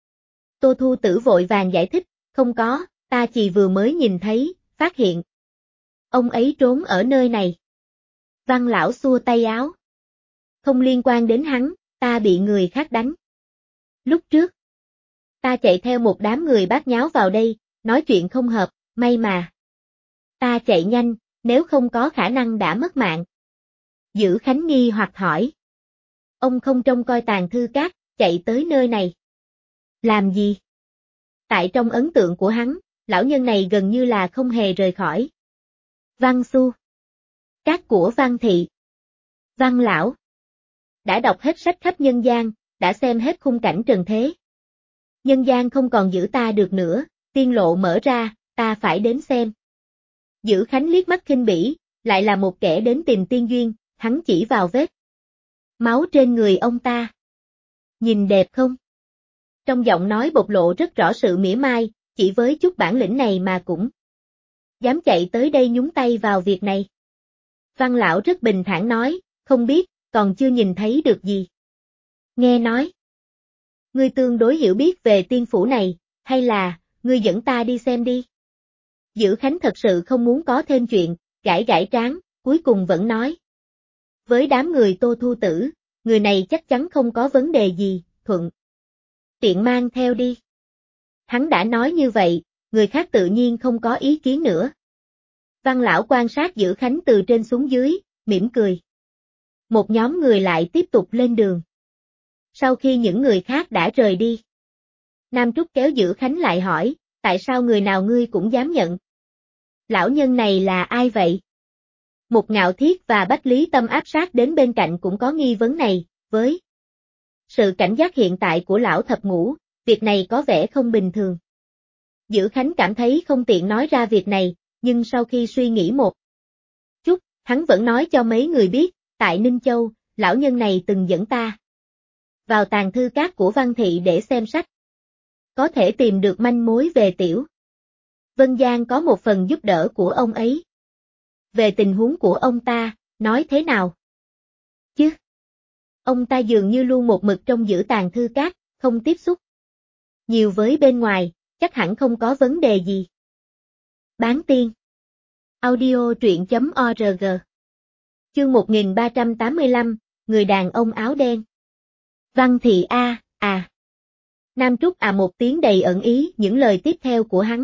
Tô Thu Tử vội vàng giải thích, không có, ta chỉ vừa mới nhìn thấy, phát hiện ông ấy trốn ở nơi này. Văn lão xua tay áo. Không liên quan đến hắn, ta bị người khác đánh. Lúc trước, ta chạy theo một đám người bát nháo vào đây, nói chuyện không hợp, may mà ta chạy nhanh, nếu không có khả năng đã mất mạng. Dữ Khánh nghi hoặc hỏi. Ông không trông coi Tàng Thư Các, chạy tới nơi này. Làm gì? Tại trong ấn tượng của hắn, lão nhân này gần như là không hề rời khỏi Văn Xu Các của Văn Thị. Văn lão đã đọc hết sách khắp nhân gian, đã xem hết khung cảnh trần thế. Nhân gian không còn giữ ta được nữa, tiên lộ mở ra, ta phải đến xem. Dữ Khánh liếc mắt khinh bỉ, lại là một kẻ đến tìm tiên duyên, hắn chỉ vào vết Máu trên người ông ta. Nhìn đẹp không? Trong giọng nói bộc lộ rất rõ sự mỉa mai, chỉ với chút bản lĩnh này mà cũng dám chạy tới đây nhúng tay vào việc này. Văn lão rất bình thản nói, không biết, còn chưa nhìn thấy được gì. Nghe nói, ngươi tương đối hiểu biết về tiên phủ này, hay là, ngươi dẫn ta đi xem đi. Dữ Khánh thật sự không muốn có thêm chuyện, gãi gãi trán, cuối cùng vẫn nói. Với đám người Tô Thu Tử, người này chắc chắn không có vấn đề gì, thuận tiện mang theo đi. Hắn đã nói như vậy, người khác tự nhiên không có ý kiến nữa. Văn lão quan sát Dữ Khánh từ trên xuống dưới, mỉm cười. Một nhóm người lại tiếp tục lên đường. Sau khi những người khác đã rời đi, Nam Trúc kéo Dữ Khánh lại hỏi, tại sao người nào ngươi cũng dám nhận? Lão nhân này là ai vậy? Một Ngạo Thiết và Bách Lý Tâm áp sát đến bên cạnh cũng có nghi vấn này, với sự cảnh giác hiện tại của lão thập ngũ, việc này có vẻ không bình thường. Dữ Khánh cảm thấy không tiện nói ra việc này, nhưng sau khi suy nghĩ một chút, hắn vẫn nói cho mấy người biết, tại Ninh Châu, lão nhân này từng dẫn ta vào tàng thư các của Văn Thị để xem sách. Có thể tìm được manh mối về Tiểu Vân Giang có một phần giúp đỡ của ông ấy. Về tình huống của ông ta, nói thế nào? Chứ? Ông ta dường như luôn một mực trong giữ tàng thư các, không tiếp xúc nhiều với bên ngoài, chắc hẳn không có vấn đề gì. Bán tiên. Audio truyện.org. Chương 1385, người đàn ông áo đen. Văn Thị à. Nam Trúc một tiếng đầy ẩn ý những lời tiếp theo của hắn.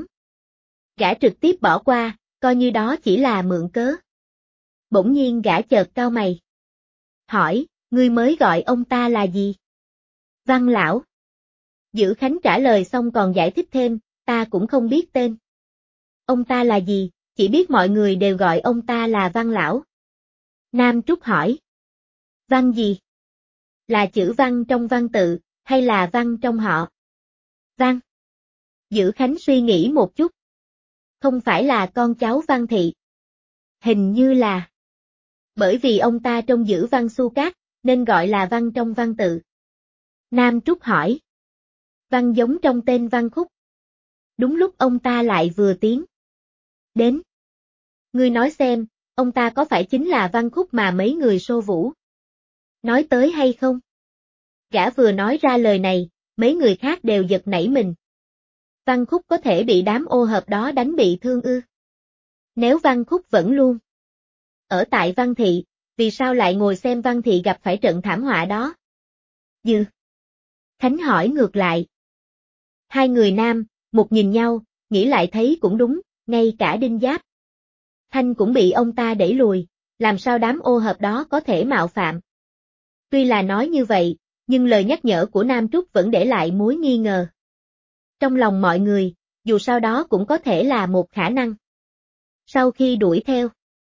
Gã trực tiếp bỏ qua, coi như đó chỉ là mượn cớ. Bỗng nhiên gã chợt cau mày. Hỏi, ngươi mới gọi ông ta là gì? Văn lão. Dữ Khánh trả lời xong còn giải thích thêm, ta cũng không biết tên. Ông ta là gì, chỉ biết mọi người đều gọi ông ta là Văn lão. Nam Trúc hỏi. Văn gì? Là chữ Văn trong văn tự, hay là Văn trong họ? Văn. Dữ Khánh suy nghĩ một chút. Không phải là con cháu Văn Thị. Hình như là. Bởi vì ông ta trông giữ Văn Xu Cát, nên gọi là Văn trong văn tự. Nam Trúc hỏi. Văn giống trong tên Văn Khúc. Đúng lúc ông ta lại vừa tiến đến. Ngươi nói xem, ông ta có phải chính là Văn Khúc mà mấy người xô vũ nói tới hay không? Gã vừa nói ra lời này, mấy người khác đều giật nảy mình. Văn Khúc có thể bị đám ô hợp đó đánh bị thương ư? Nếu Văn Khúc vẫn luôn ở tại Văn Thị, vì sao lại ngồi xem Văn Thị gặp phải trận thảm họa đó? Dư Khánh hỏi ngược lại. Hai người nam, một nhìn nhau, nghĩ lại thấy cũng đúng, ngay cả Đinh Giáp Thanh cũng bị ông ta đẩy lùi, làm sao đám ô hợp đó có thể mạo phạm? Tuy là nói như vậy, nhưng lời nhắc nhở của Nam Trúc vẫn để lại mối nghi ngờ. Trong lòng mọi người, dù sao đó cũng có thể là một khả năng. Sau khi đuổi theo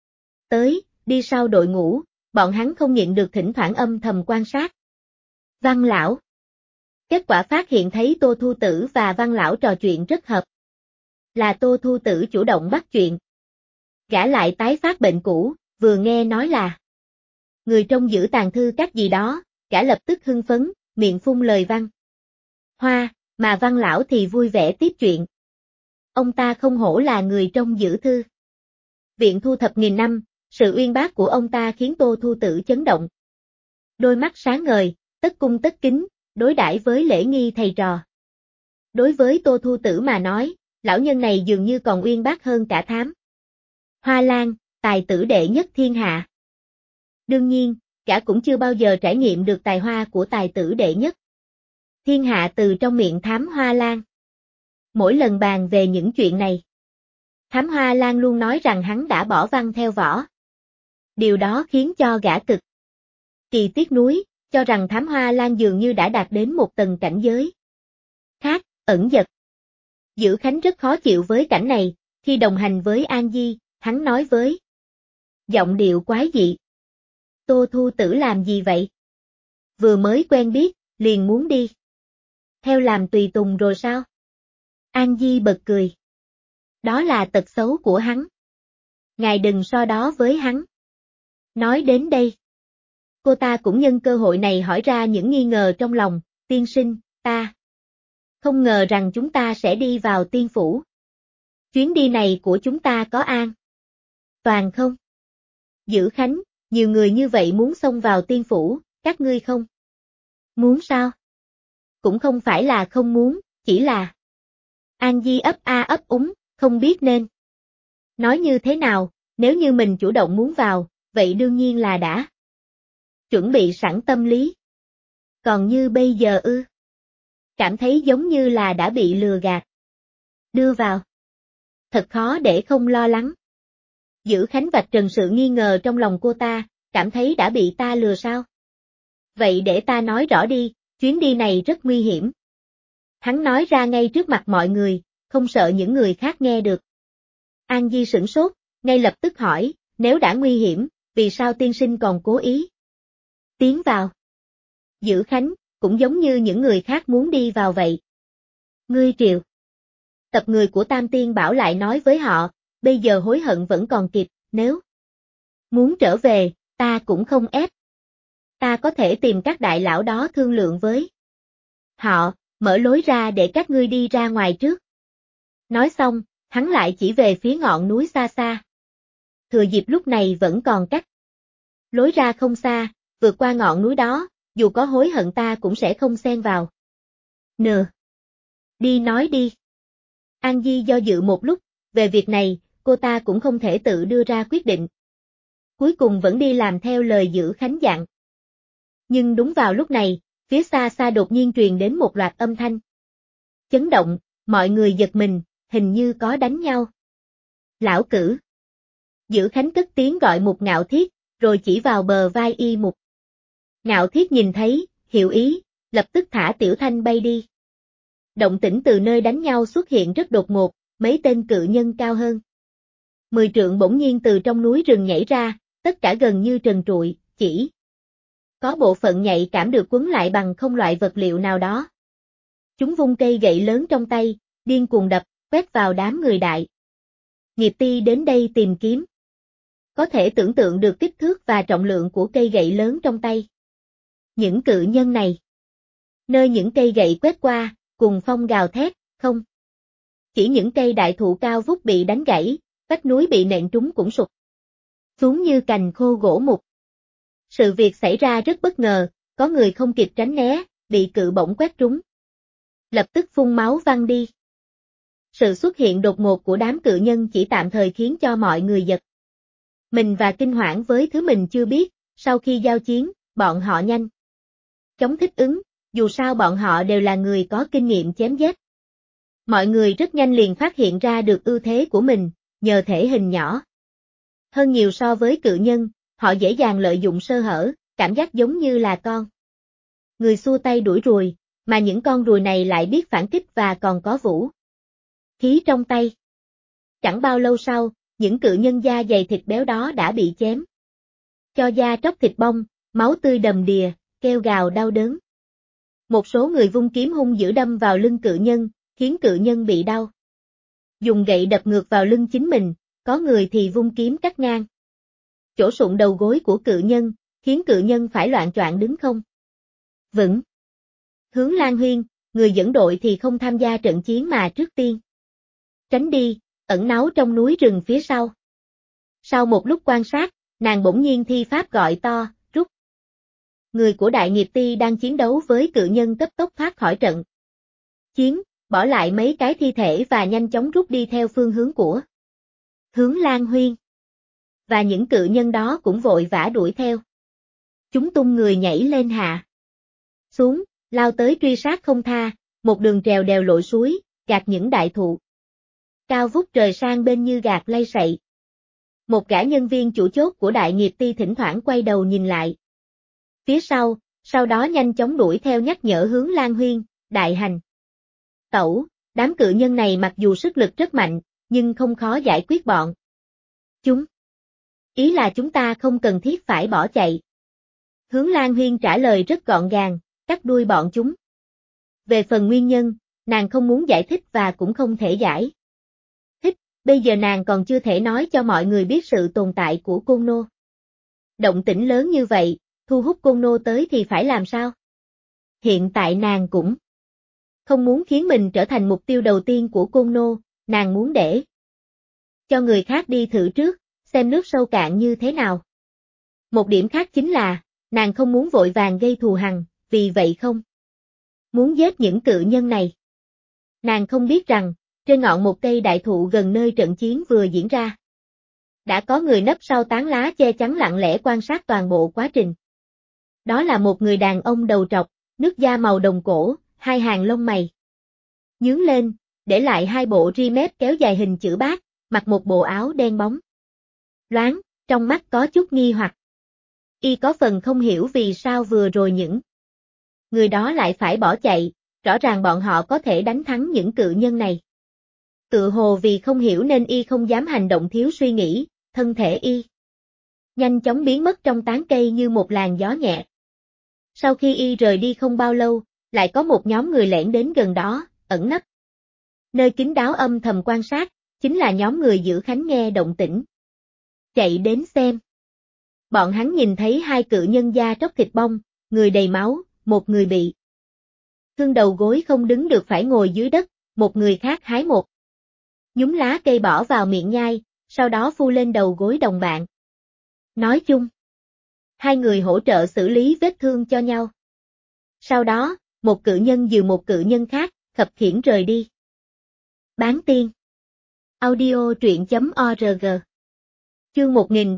đi sau đội ngũ, bọn hắn không nhịn được thỉnh thoảng âm thầm quan sát. Văn lão. Kết quả phát hiện thấy Tô Thu Tử và Văn lão trò chuyện rất hợp. Là Tô Thu Tử chủ động bắt chuyện. Gã lại tái phát bệnh cũ, vừa nghe nói là người trông giữ tàng thư các gì đó, gã lập tức hưng phấn, miệng phun lời văn hoa, mà Văn lão thì vui vẻ tiếp chuyện. Ông ta không hổ là người trông giữ thư viện thu thập nghìn năm, sự uyên bác của ông ta khiến Tô Thu Tử chấn động. Đôi mắt sáng ngời, tất cung tất kính, đối đãi với lễ nghi thầy trò. Đối với Tô Thu Tử mà nói, lão nhân này dường như còn uyên bác hơn cả Thám Hoa Lan, tài tử đệ nhất thiên hạ. Đương nhiên, gã cũng chưa bao giờ trải nghiệm được tài hoa của tài tử đệ nhất thiên hạ từ trong miệng Thám Hoa Lan. Mỗi lần bàn về những chuyện này, Thám Hoa Lan luôn nói rằng hắn đã bỏ văn theo võ. Điều đó khiến cho gã cực kỳ tiếc nuối, cho rằng Thám Hoa Lan dường như đã đạt đến một tầng cảnh giới khác, ẩn dật. Dữ Khánh rất khó chịu với cảnh này, khi đồng hành với An Di, hắn nói với giọng điệu quái dị. Tô Thu Tử làm gì vậy? Vừa mới quen biết, liền muốn đi theo làm tùy tùng rồi sao? An Di bật cười. Đó là tật xấu của hắn. Ngài đừng so đó với hắn. Nói đến đây, Cô ta cũng nhân cơ hội này hỏi ra những nghi ngờ trong lòng, tiên sinh, ta không ngờ rằng chúng ta sẽ đi vào tiên phủ. Chuyến đi này của chúng ta có an toàn không? Dữ Khánh, nhiều người như vậy muốn xông vào tiên phủ, các ngươi không muốn sao? Cũng không phải là không muốn, chỉ là... An Di ấp a ấp úng, không biết nên nói như thế nào, nếu như mình chủ động muốn vào, vậy đương nhiên là đã chuẩn bị sẵn tâm lý. Còn như bây giờ ư? Cảm thấy giống như là đã bị lừa gạt. Đưa vào. Thật khó để không lo lắng. Dữ Khánh vạch trần sự nghi ngờ trong lòng cô ta, cảm thấy đã bị ta lừa sao? Vậy để ta nói rõ đi, chuyến đi này rất nguy hiểm. Hắn nói ra ngay trước mặt mọi người, không sợ những người khác nghe được. An Di sửng sốt, ngay lập tức hỏi, nếu đã nguy hiểm, vì sao tiên sinh còn cố ý tiến vào? Dữ Khánh, cũng giống như những người khác muốn đi vào vậy. Ngươi Triệu tập người của Tam Tiên Bảo lại nói với họ, bây giờ hối hận vẫn còn kịp, nếu muốn trở về, ta cũng không ép. Ta có thể tìm các đại lão đó thương lượng với họ, mở lối ra để các ngươi đi ra ngoài trước. Nói xong, hắn lại chỉ về phía ngọn núi xa xa. Thừa dịp lúc này vẫn còn cách lối ra không xa, vượt qua ngọn núi đó, dù có hối hận ta cũng sẽ không xen vào. Nờ. Đi nói đi. An Di do dự một lúc, về việc này, cô ta cũng không thể tự đưa ra quyết định. Cuối cùng vẫn đi làm theo lời Dữ Khánh dặn. Nhưng đúng vào lúc này, phía xa xa đột nhiên truyền đến một loạt âm thanh. Chấn động, mọi người giật mình, hình như có đánh nhau. Lão Cử. Dữ Khánh cất tiếng gọi Mục Ngạo Thiết, rồi chỉ vào bờ vai y Mục. Ngạo Thiết nhìn thấy, hiểu ý, lập tức thả Tiểu Thanh bay đi. Động tĩnh từ nơi đánh nhau xuất hiện rất đột ngột, mấy tên cự nhân cao hơn 10 trượng bỗng nhiên từ trong núi rừng nhảy ra, tất cả gần như trần trụi, chỉ có bộ phận nhạy cảm được quấn lại bằng không loại vật liệu nào đó. Chúng vung cây gậy lớn trong tay, điên cuồng đập, quét vào đám người Đại Nghiệp Ti đến đây tìm kiếm. Có thể tưởng tượng được kích thước và trọng lượng của cây gậy lớn trong tay. Những cự nhân này, nơi những cây gậy quét qua, cùng phong gào thét, không. Chỉ những cây đại thụ cao vút bị đánh gãy, vách núi bị nện trúng cũng sụp xuống như cành khô gỗ mục. Sự việc xảy ra rất bất ngờ, có người không kịp tránh né, bị cự bổng quét trúng. Lập tức phun máu văng đi. Sự xuất hiện đột ngột của đám cự nhân chỉ tạm thời khiến cho mọi người giật mình và kinh hoảng với thứ mình chưa biết, sau khi giao chiến, bọn họ nhanh chóng thích ứng, dù sao bọn họ đều là người có kinh nghiệm chém giết. Mọi người rất nhanh liền phát hiện ra được ưu thế của mình, nhờ thể hình nhỏ hơn nhiều so với cự nhân, họ dễ dàng lợi dụng sơ hở, cảm giác giống như là con người xua tay đuổi ruồi, mà những con ruồi này lại biết phản kích và còn có vũ khí trong tay. Chẳng bao lâu sau, những cự nhân da dày thịt béo đó đã bị chém cho da tróc thịt bong, máu tươi đầm đìa, kêu gào đau đớn. Một số người vung kiếm hung dữ đâm vào lưng cự nhân, khiến cự nhân bị đau. Dùng gậy đập ngược vào lưng chính mình, có người thì vung kiếm cắt ngang chỗ sụn đầu gối của cự nhân, khiến cự nhân phải loạng choạng đứng không vững. Hướng Lan Huyên, người dẫn đội thì không tham gia trận chiến mà trước tiên tránh đi, ẩn náu trong núi rừng phía sau. Sau một lúc quan sát, nàng bỗng nhiên thi pháp gọi to, rút. Người của Đại Nghiệp Ti đang chiến đấu với cự nhân cấp tốc thoát khỏi trận chiến, bỏ lại mấy cái thi thể và nhanh chóng rút đi theo phương hướng của Hướng Lan Huyên. Và những cự nhân đó cũng vội vã đuổi theo. Chúng tung người nhảy lên hạ xuống, lao tới truy sát không tha, một đường trèo đèo lội suối, gạt những đại thụ cao vút trời sang bên như gạt lay sậy. Một gã nhân viên chủ chốt của Đại Nghiệp Ti thỉnh thoảng quay đầu nhìn lại phía sau đó nhanh chóng đuổi theo nhắc nhở Hướng Lan Huyên, đại hành tẩu, đám cự nhân này mặc dù sức lực rất mạnh, nhưng không khó giải quyết bọn chúng. Ý là chúng ta không cần thiết phải bỏ chạy. Hướng Lan Huyên trả lời rất gọn gàng, cắt đuôi bọn chúng. Về phần nguyên nhân, nàng không muốn giải thích và cũng không thể giải thích, bây giờ nàng còn chưa thể nói cho mọi người biết sự tồn tại của Côn Nô. Động tĩnh lớn như vậy, thu hút Côn Nô tới thì phải làm sao? Hiện tại nàng cũng không muốn khiến mình trở thành mục tiêu đầu tiên của Côn Nô, nàng muốn để cho người khác đi thử trước, xem nước sâu cạn như thế nào. Một điểm khác chính là, nàng không muốn vội vàng gây thù hằn, vì vậy không muốn giết những cự nhân này. Nàng không biết rằng, trên ngọn một cây đại thụ gần nơi trận chiến vừa diễn ra, đã có người nấp sau tán lá che chắn lặng lẽ quan sát toàn bộ quá trình. Đó là một người đàn ông đầu trọc, nước da màu đồng cổ, hai hàng lông mày nhướng lên, để lại hai bộ ri mép kéo dài hình chữ bát, mặc một bộ áo đen bóng loáng, trong mắt có chút nghi hoặc. Y có phần không hiểu vì sao vừa rồi những người đó lại phải bỏ chạy, rõ ràng bọn họ có thể đánh thắng những cự nhân này. Tự hồ vì không hiểu nên Y không dám hành động thiếu suy nghĩ, thân thể Y nhanh chóng biến mất trong tán cây như một làn gió nhẹ. Sau khi Y rời đi không bao lâu, lại có một nhóm người lẻn đến gần đó, ẩn nấp nơi kín đáo âm thầm quan sát, chính là nhóm người giữ khánh nghe động tĩnh. Chạy đến xem. Bọn hắn nhìn thấy hai cự nhân da tróc thịt bong, người đầy máu, một người bị thương đầu gối không đứng được phải ngồi dưới đất, một người khác hái một nhúm lá cây bỏ vào miệng nhai, sau đó phu lên đầu gối đồng bạn. Nói chung, hai người hỗ trợ xử lý vết thương cho nhau. Sau đó, một cự nhân dìu một cự nhân khác, khập khiễng rời đi. Bán tiên. Audio truyện.org. Chương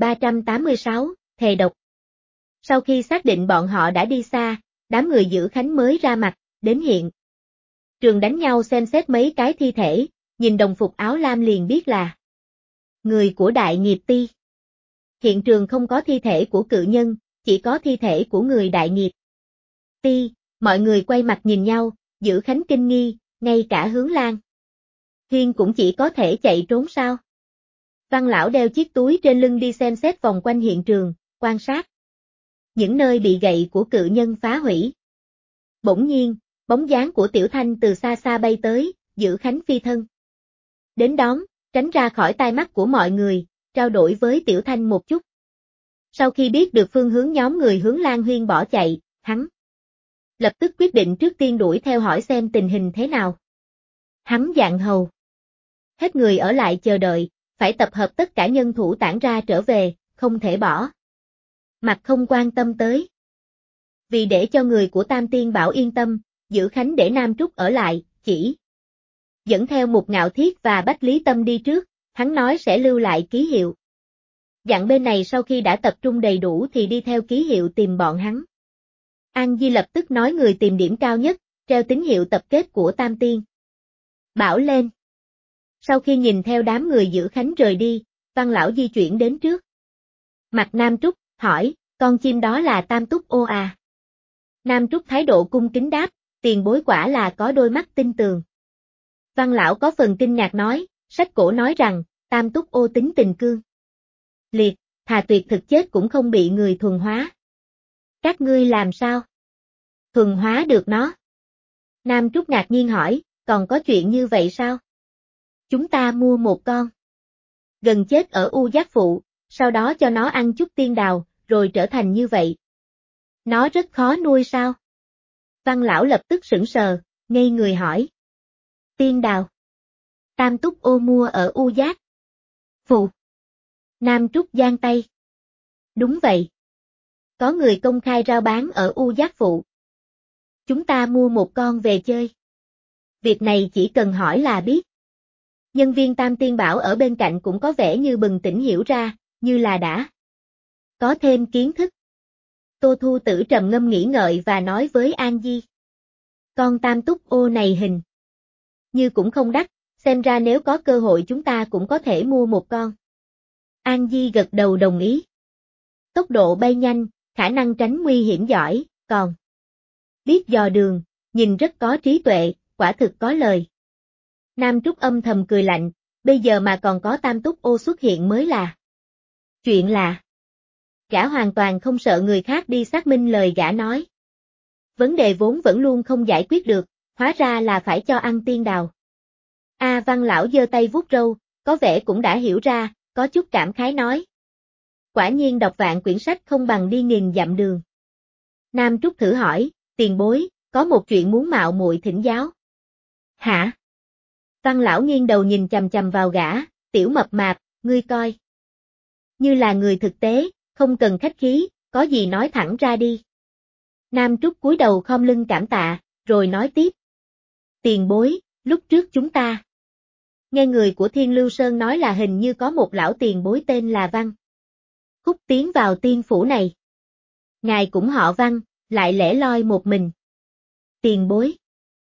1386, Thề độc. Sau khi xác định bọn họ đã đi xa, đám người giữ khánh mới ra mặt, đến hiện trường đánh nhau xem xét mấy cái thi thể, nhìn đồng phục áo lam liền biết là người của Đại Nghiệp Ti. Hiện trường không có thi thể của cự nhân, chỉ có thi thể của người Đại Nghiệp Ti, mọi người quay mặt nhìn nhau, giữ khánh kinh nghi, ngay cả Hướng Lan Hiên cũng chỉ có thể chạy trốn sao. Văn lão đeo chiếc túi trên lưng đi xem xét vòng quanh hiện trường, quan sát những nơi bị gậy của cự nhân phá hủy. Bỗng nhiên, bóng dáng của Tiểu Thanh từ xa xa bay tới, giữ khánh phi thân đến đón, tránh ra khỏi tai mắt của mọi người, trao đổi với Tiểu Thanh một chút. Sau khi biết được phương hướng nhóm người Hướng Lan Huyên bỏ chạy, hắn lập tức quyết định trước tiên đuổi theo hỏi xem tình hình thế nào. Hắn dặn hầu hết người ở lại chờ đợi, phải tập hợp tất cả nhân thủ tản ra trở về, không thể bỏ mặt không quan tâm tới. Vì để cho người của Tam Tiên Bảo yên tâm, giữ khánh để Nam Trúc ở lại, chỉ dẫn theo một Ngạo Thiết và Bách Lý Tâm đi trước, hắn nói sẽ lưu lại ký hiệu. Dặn bên này sau khi đã tập trung đầy đủ thì đi theo ký hiệu tìm bọn hắn. An Di lập tức nói người tìm điểm cao nhất, treo tín hiệu tập kết của Tam Tiên Bảo lên. Sau khi nhìn theo đám người giữ khánh rời đi, Văn lão di chuyển đến trước mặt Nam Trúc, hỏi, con chim đó là Tam Túc Ô à? Nam Trúc thái độ cung kính đáp, tiền bối quả là có đôi mắt tinh tường. Văn lão có phần kinh ngạc nói, sách cổ nói rằng, Tam Túc Ô tính tình cương liệt, thà tuyệt thực chết cũng không bị người thuần hóa. Các ngươi làm sao thuần hóa được nó? Nam Trúc ngạc nhiên hỏi, còn có chuyện như vậy sao? Chúng ta mua một con gần chết ở U Giác Phụ, sau đó cho nó ăn chút tiên đào, rồi trở thành như vậy. Nó rất khó nuôi sao? Văn lão lập tức sững sờ, ngây người hỏi. Tiên đào. Tam Túc Ô mua ở U Giác Phụ. Nam Trúc giang tay. Đúng vậy. Có người công khai rao bán ở U Giác Phụ. Chúng ta mua một con về chơi. Việc này chỉ cần hỏi là biết. Nhân viên Tam Tiên Bảo ở bên cạnh cũng có vẻ như bừng tỉnh hiểu ra, như là đã có thêm kiến thức. Tô Thu Tử trầm ngâm nghĩ ngợi và nói với An Di. Con Tam Túc Ô này hình như cũng không đắt, xem ra nếu có cơ hội chúng ta cũng có thể mua một con. An Di gật đầu đồng ý. Tốc độ bay nhanh, khả năng tránh nguy hiểm giỏi, còn biết dò đường, nhìn rất có trí tuệ, quả thực có lời. Nam Trúc âm thầm cười lạnh, bây giờ mà còn có Tam Túc Ô xuất hiện mới là chuyện lạ. Gã hoàn toàn không sợ người khác đi xác minh lời gã nói. Vấn đề vốn vẫn luôn không giải quyết được, hóa ra là phải cho ăn tiên đào. Văn lão giơ tay vuốt râu, có vẻ cũng đã hiểu ra, có chút cảm khái nói. Quả nhiên đọc vạn quyển sách không bằng đi nghìn dặm đường. Nam Trúc thử hỏi, tiền bối, có một chuyện muốn mạo muội thỉnh giáo. Hả? Văn lão nghiêng đầu nhìn chằm chằm vào gã, tiểu mập mạp, ngươi coi. Như là người thực tế, không cần khách khí, có gì nói thẳng ra đi. Nam Trúc cúi đầu khom lưng cảm tạ, rồi nói tiếp. Tiền bối, lúc trước chúng ta. Nghe người của Thiên Lưu Sơn nói là hình như có một lão tiền bối tên là Văn Khúc tiến vào tiên phủ này. Ngài cũng họ Văn, lại lẻ loi một mình. Tiền bối.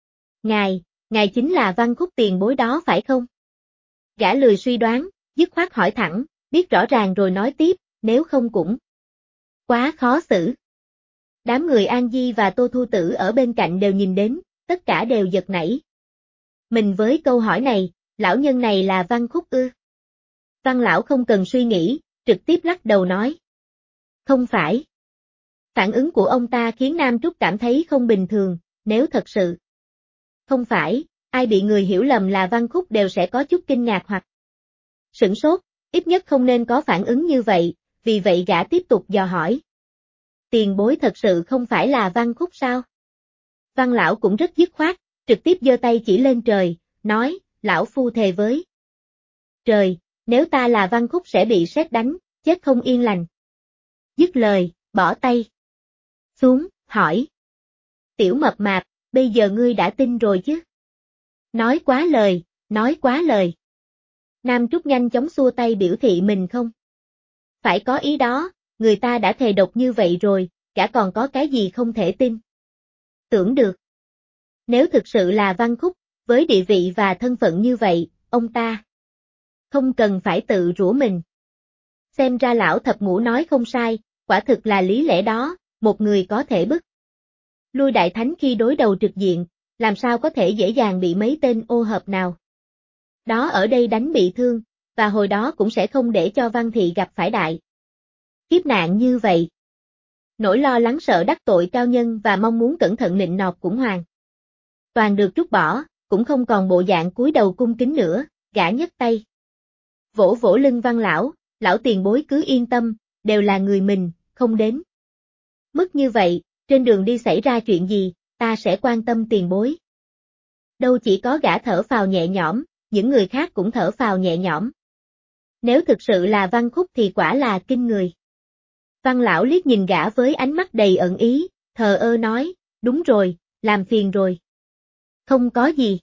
Ngài chính là Văn Khúc tiền bối đó phải không? Gã lười suy đoán, dứt khoát hỏi thẳng, biết rõ ràng rồi nói tiếp, nếu không cũng quá khó xử. Đám người An Di và Tô Thu Tử ở bên cạnh đều nhìn đến, tất cả đều giật nảy. Mình với câu hỏi này, lão nhân này là Văn Khúc ư? Văn lão không cần suy nghĩ, trực tiếp lắc đầu nói. Không phải. Phản ứng của ông ta khiến Nam Trúc cảm thấy không bình thường, nếu thật sự không phải, ai bị người hiểu lầm là Văn Khúc đều sẽ có chút kinh ngạc hoặc sửng sốt, ít nhất không nên có phản ứng như vậy, vì vậy gã tiếp tục dò hỏi. Tiền bối thật sự không phải là Văn Khúc sao? Văn lão cũng rất dứt khoát, trực tiếp giơ tay chỉ lên trời, nói, lão phu thề với trời, nếu ta là Văn Khúc sẽ bị sét đánh, chết không yên lành. Dứt lời, bỏ tay xuống, hỏi. Tiểu mập mạp, bây giờ ngươi đã tin rồi chứ? Nói quá lời, nói quá lời. Nam Trúc nhanh chóng xua tay biểu thị mình không phải có ý đó, người ta đã thề độc như vậy rồi, cả còn có cái gì không thể tin. Tưởng được. Nếu thực sự là Văn Khúc, với địa vị và thân phận như vậy, ông ta không cần phải tự rủa mình. Xem ra lão thập ngũ nói không sai, quả thực là lý lẽ đó, một người có thể bức lui đại thánh khi đối đầu trực diện, làm sao có thể dễ dàng bị mấy tên ô hợp nào đó ở đây đánh bị thương, và hồi đó cũng sẽ không để cho Văn Thị gặp phải đại kiếp nạn như vậy. Nỗi lo lắng sợ đắc tội cao nhân và mong muốn cẩn thận nịnh nọt cũng hoàn toàn được trút bỏ, cũng không còn bộ dạng cúi đầu cung kính nữa, gã nhấc tay vỗ vỗ lưng Văn lão, lão tiền bối cứ yên tâm, đều là người mình, không đến mức như vậy, trên đường đi xảy ra chuyện gì, ta sẽ quan tâm tiền bối. Đâu chỉ có gã thở phào nhẹ nhõm, những người khác cũng thở phào nhẹ nhõm. Nếu thực sự là Văn Khúc thì quả là kinh người. Văn lão liếc nhìn gã với ánh mắt đầy ẩn ý, thờ ơ nói, đúng rồi, làm phiền rồi. Không có gì.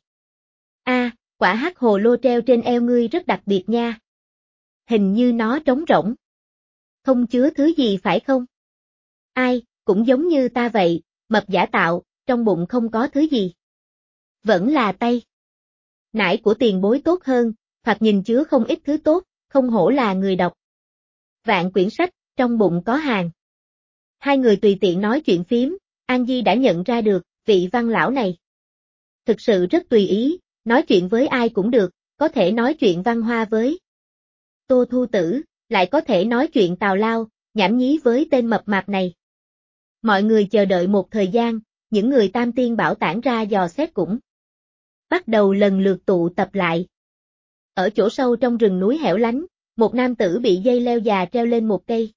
Quả hắc hồ lô treo trên eo ngươi rất đặc biệt nha. Hình như nó trống rỗng. Không chứa thứ gì phải không? Ai, cũng giống như ta vậy, mập giả tạo, trong bụng không có thứ gì. Vẫn là tay. Nải của tiền bối tốt hơn, hoặc nhìn chứa không ít thứ tốt, không hổ là người đọc. Vạn quyển sách, trong bụng có hàng. Hai người tùy tiện nói chuyện phím, An Di đã nhận ra được, vị Văn lão này. Thực sự rất tùy ý, nói chuyện với ai cũng được, có thể nói chuyện văn hoa với Tô Thu Tử, lại có thể nói chuyện tào lao, nhảm nhí với tên mập mạp này. Mọi người chờ đợi một thời gian, những người Tam Tiên Bảo tản ra dò xét cũng bắt đầu lần lượt tụ tập lại. Ở chỗ sâu trong rừng núi hẻo lánh, một nam tử bị dây leo già treo lên một cây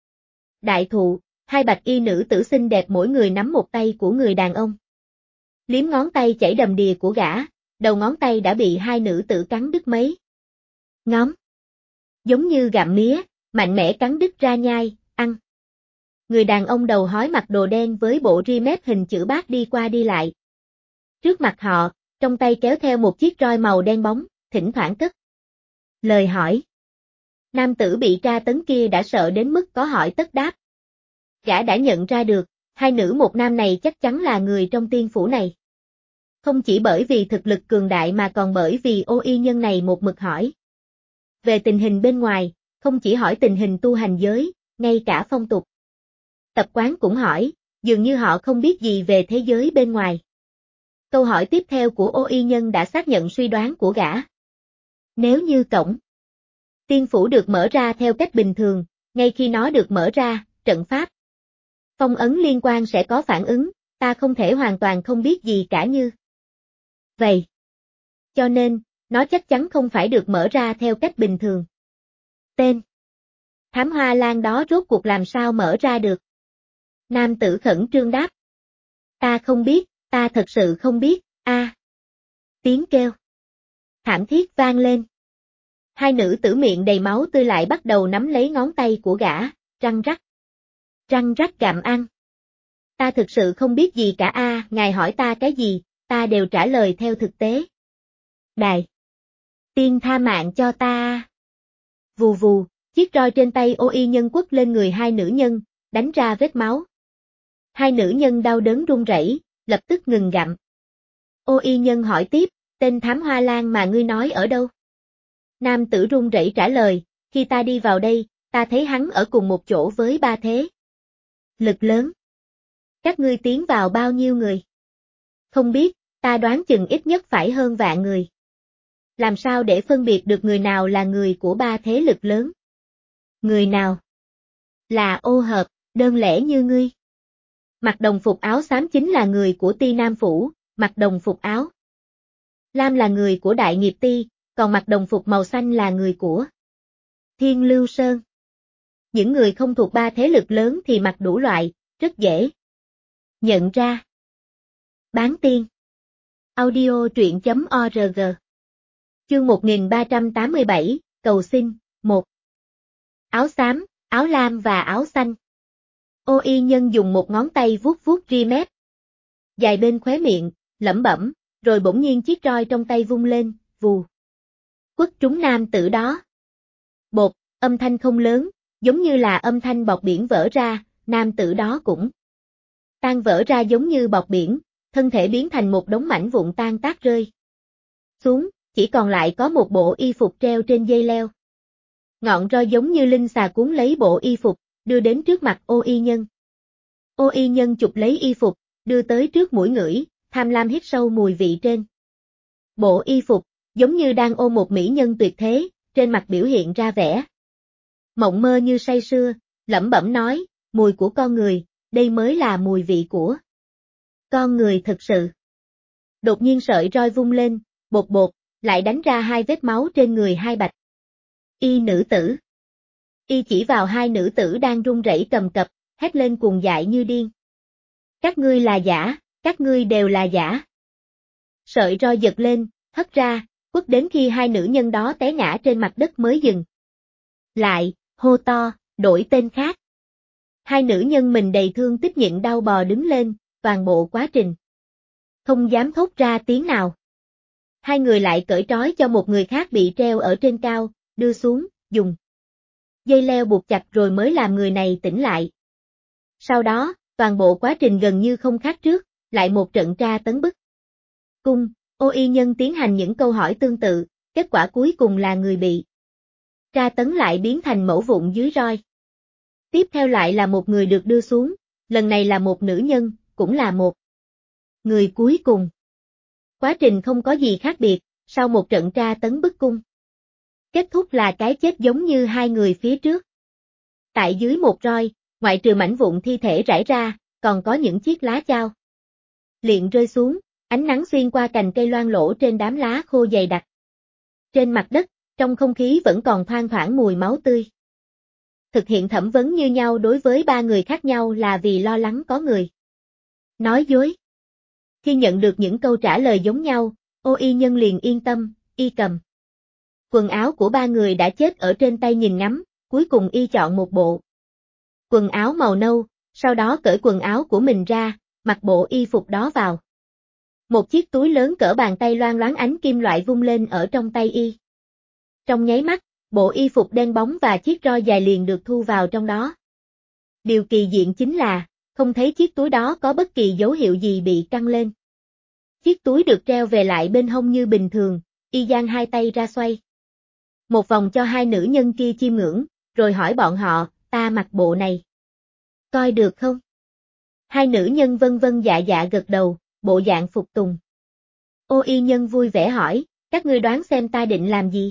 đại thụ, hai bạch y nữ tử xinh đẹp mỗi người nắm một tay của người đàn ông. Liếm ngón tay chảy đầm đìa của gã, đầu ngón tay đã bị hai nữ tử cắn đứt mấy ngón. Giống như gặm mía, mạnh mẽ cắn đứt ra nhai, ăn. Người đàn ông đầu hói mặc đồ đen với bộ ri mép hình chữ bát đi qua đi lại. Trước mặt họ, trong tay kéo theo một chiếc roi màu đen bóng, thỉnh thoảng cất lời hỏi. Nam tử bị tra tấn kia đã sợ đến mức có hỏi tất đáp. Gã đã nhận ra được, hai nữ một nam này chắc chắn là người trong tiên phủ này. Không chỉ bởi vì thực lực cường đại mà còn bởi vì ô y nhân này một mực hỏi. Về tình hình bên ngoài, không chỉ hỏi tình hình tu hành giới, ngay cả phong tục. Tập quán cũng hỏi, dường như họ không biết gì về thế giới bên ngoài. Câu hỏi tiếp theo của ô y nhân đã xác nhận suy đoán của gã. Nếu như cổng tiên phủ được mở ra theo cách bình thường, ngay khi nó được mở ra, trận pháp phong ấn liên quan sẽ có phản ứng, ta không thể hoàn toàn không biết gì cả như vậy. Cho nên, nó chắc chắn không phải được mở ra theo cách bình thường. Tên thám hoa lan đó rốt cuộc làm sao mở ra được? Nam tử khẩn trương đáp. Ta không biết, ta thật sự không biết, a. Tiếng kêu thảm thiết vang lên. Hai nữ tử miệng đầy máu tươi lại bắt đầu nắm lấy ngón tay của gã, răng rắc gặm ăn. Ta thực sự không biết gì cả a, ngài hỏi ta cái gì, ta đều trả lời theo thực tế. Đài tiên tha mạng cho ta. Vù vù, chiếc roi trên tay Ô Y Nhân quất lên người hai nữ nhân, đánh ra vết máu. Hai nữ nhân đau đớn run rẩy, lập tức ngừng gặm. Ô Y Nhân hỏi tiếp, tên thám hoa lan mà ngươi nói ở đâu? Nam tử run rẩy trả lời, khi ta đi vào đây, ta thấy hắn ở cùng một chỗ với ba thế lực lớn. Các ngươi tiến vào bao nhiêu người? Không biết, ta đoán chừng ít nhất phải hơn vạn người. Làm sao để phân biệt được người nào là người của ba thế lực lớn? Người nào là ô hợp, đơn lẻ như ngươi? Mặc đồng phục áo xám chính là người của Ti Nam Phủ, mặc đồng phục áo lam là người của Đại Nghiệp Ti, còn mặc đồng phục màu xanh là người của Thiên Lưu Sơn. Những người không thuộc ba thế lực lớn thì mặc đủ loại, rất dễ nhận ra. Bán tiên audio truyện.org. Chương 1387, cầu xin, 1. Áo xám, áo lam và áo xanh. Ô Y Nhân dùng một ngón tay vuốt vuốt ria mép dài bên khóe miệng, lẩm bẩm, rồi bỗng nhiên chiếc roi trong tay vung lên, vù. Quất trúng nam tử đó. Bột, âm thanh không lớn, giống như là âm thanh bọt biển vỡ ra, nam tử đó cũng tan vỡ ra giống như bọt biển, thân thể biến thành một đống mảnh vụn tan tác rơi xuống, chỉ còn lại có một bộ y phục treo trên dây leo. Ngọn roi giống như linh xà cuốn lấy bộ y phục, đưa đến trước mặt Ô Y Nhân. Ô Y Nhân chụp lấy y phục, đưa tới trước mũi ngửi, tham lam hít sâu mùi vị trên bộ y phục, giống như đang ôm một mỹ nhân tuyệt thế, trên mặt biểu hiện ra vẻ mộng mơ như say sưa, lẩm bẩm nói, mùi của con người, đây mới là mùi vị của con người thực sự. Đột nhiên sợi roi vung lên, bột bột, lại đánh ra hai vết máu trên người hai bạch y nữ tử. Y chỉ vào hai nữ tử đang run rẩy cầm cập, hét lên cuồng dại như điên. Các ngươi là giả, các ngươi đều là giả. Sợi roi giật lên, hất ra, quất đến khi hai nữ nhân đó té ngã trên mặt đất mới dừng lại, hô to, đổi tên khác. Hai nữ nhân mình đầy thương tích nhịn đau bò đứng lên, toàn bộ quá trình không dám thốt ra tiếng nào. Hai người lại cởi trói cho một người khác bị treo ở trên cao, đưa xuống, dùng dây leo buộc chặt rồi mới làm người này tỉnh lại. Sau đó, toàn bộ quá trình gần như không khác trước, lại một trận tra tấn bức cung, Ô Y Nhân tiến hành những câu hỏi tương tự, kết quả cuối cùng là người bị tra tấn lại biến thành mẩu vụn dưới roi. Tiếp theo lại là một người được đưa xuống, lần này là một nữ nhân, cũng là một người cuối cùng. Quá trình không có gì khác biệt, sau một trận tra tấn bức cung. Kết thúc là cái chết giống như hai người phía trước. Tại dưới một roi, ngoại trừ mảnh vụn thi thể rải ra, còn có những chiếc lá chao liệng rơi xuống, ánh nắng xuyên qua cành cây loang lổ trên đám lá khô dày đặc. Trên mặt đất, trong không khí vẫn còn thoang thoảng mùi máu tươi. Thực hiện thẩm vấn như nhau đối với ba người khác nhau là vì lo lắng có người nói dối. Khi nhận được những câu trả lời giống nhau, Ô Y Nhân liền yên tâm, y cầm quần áo của ba người đã chết ở trên tay nhìn ngắm, cuối cùng y chọn một bộ quần áo màu nâu, sau đó cởi quần áo của mình ra, mặc bộ y phục đó vào. Một chiếc túi lớn cỡ bàn tay loang loáng ánh kim loại vung lên ở trong tay y. Trong nháy mắt, bộ y phục đen bóng và chiếc roi dài liền được thu vào trong đó. Điều kỳ diệu chính là, không thấy chiếc túi đó có bất kỳ dấu hiệu gì bị căng lên. Chiếc túi được treo về lại bên hông như bình thường, y giang hai tay ra xoay một vòng cho hai nữ nhân kia chiêm ngưỡng, rồi hỏi bọn họ, ta mặc bộ này coi được không? Hai nữ nhân vân vân dạ dạ gật đầu, bộ dạng phục tùng. Ô Y Nhân vui vẻ hỏi, các ngươi đoán xem ta định làm gì?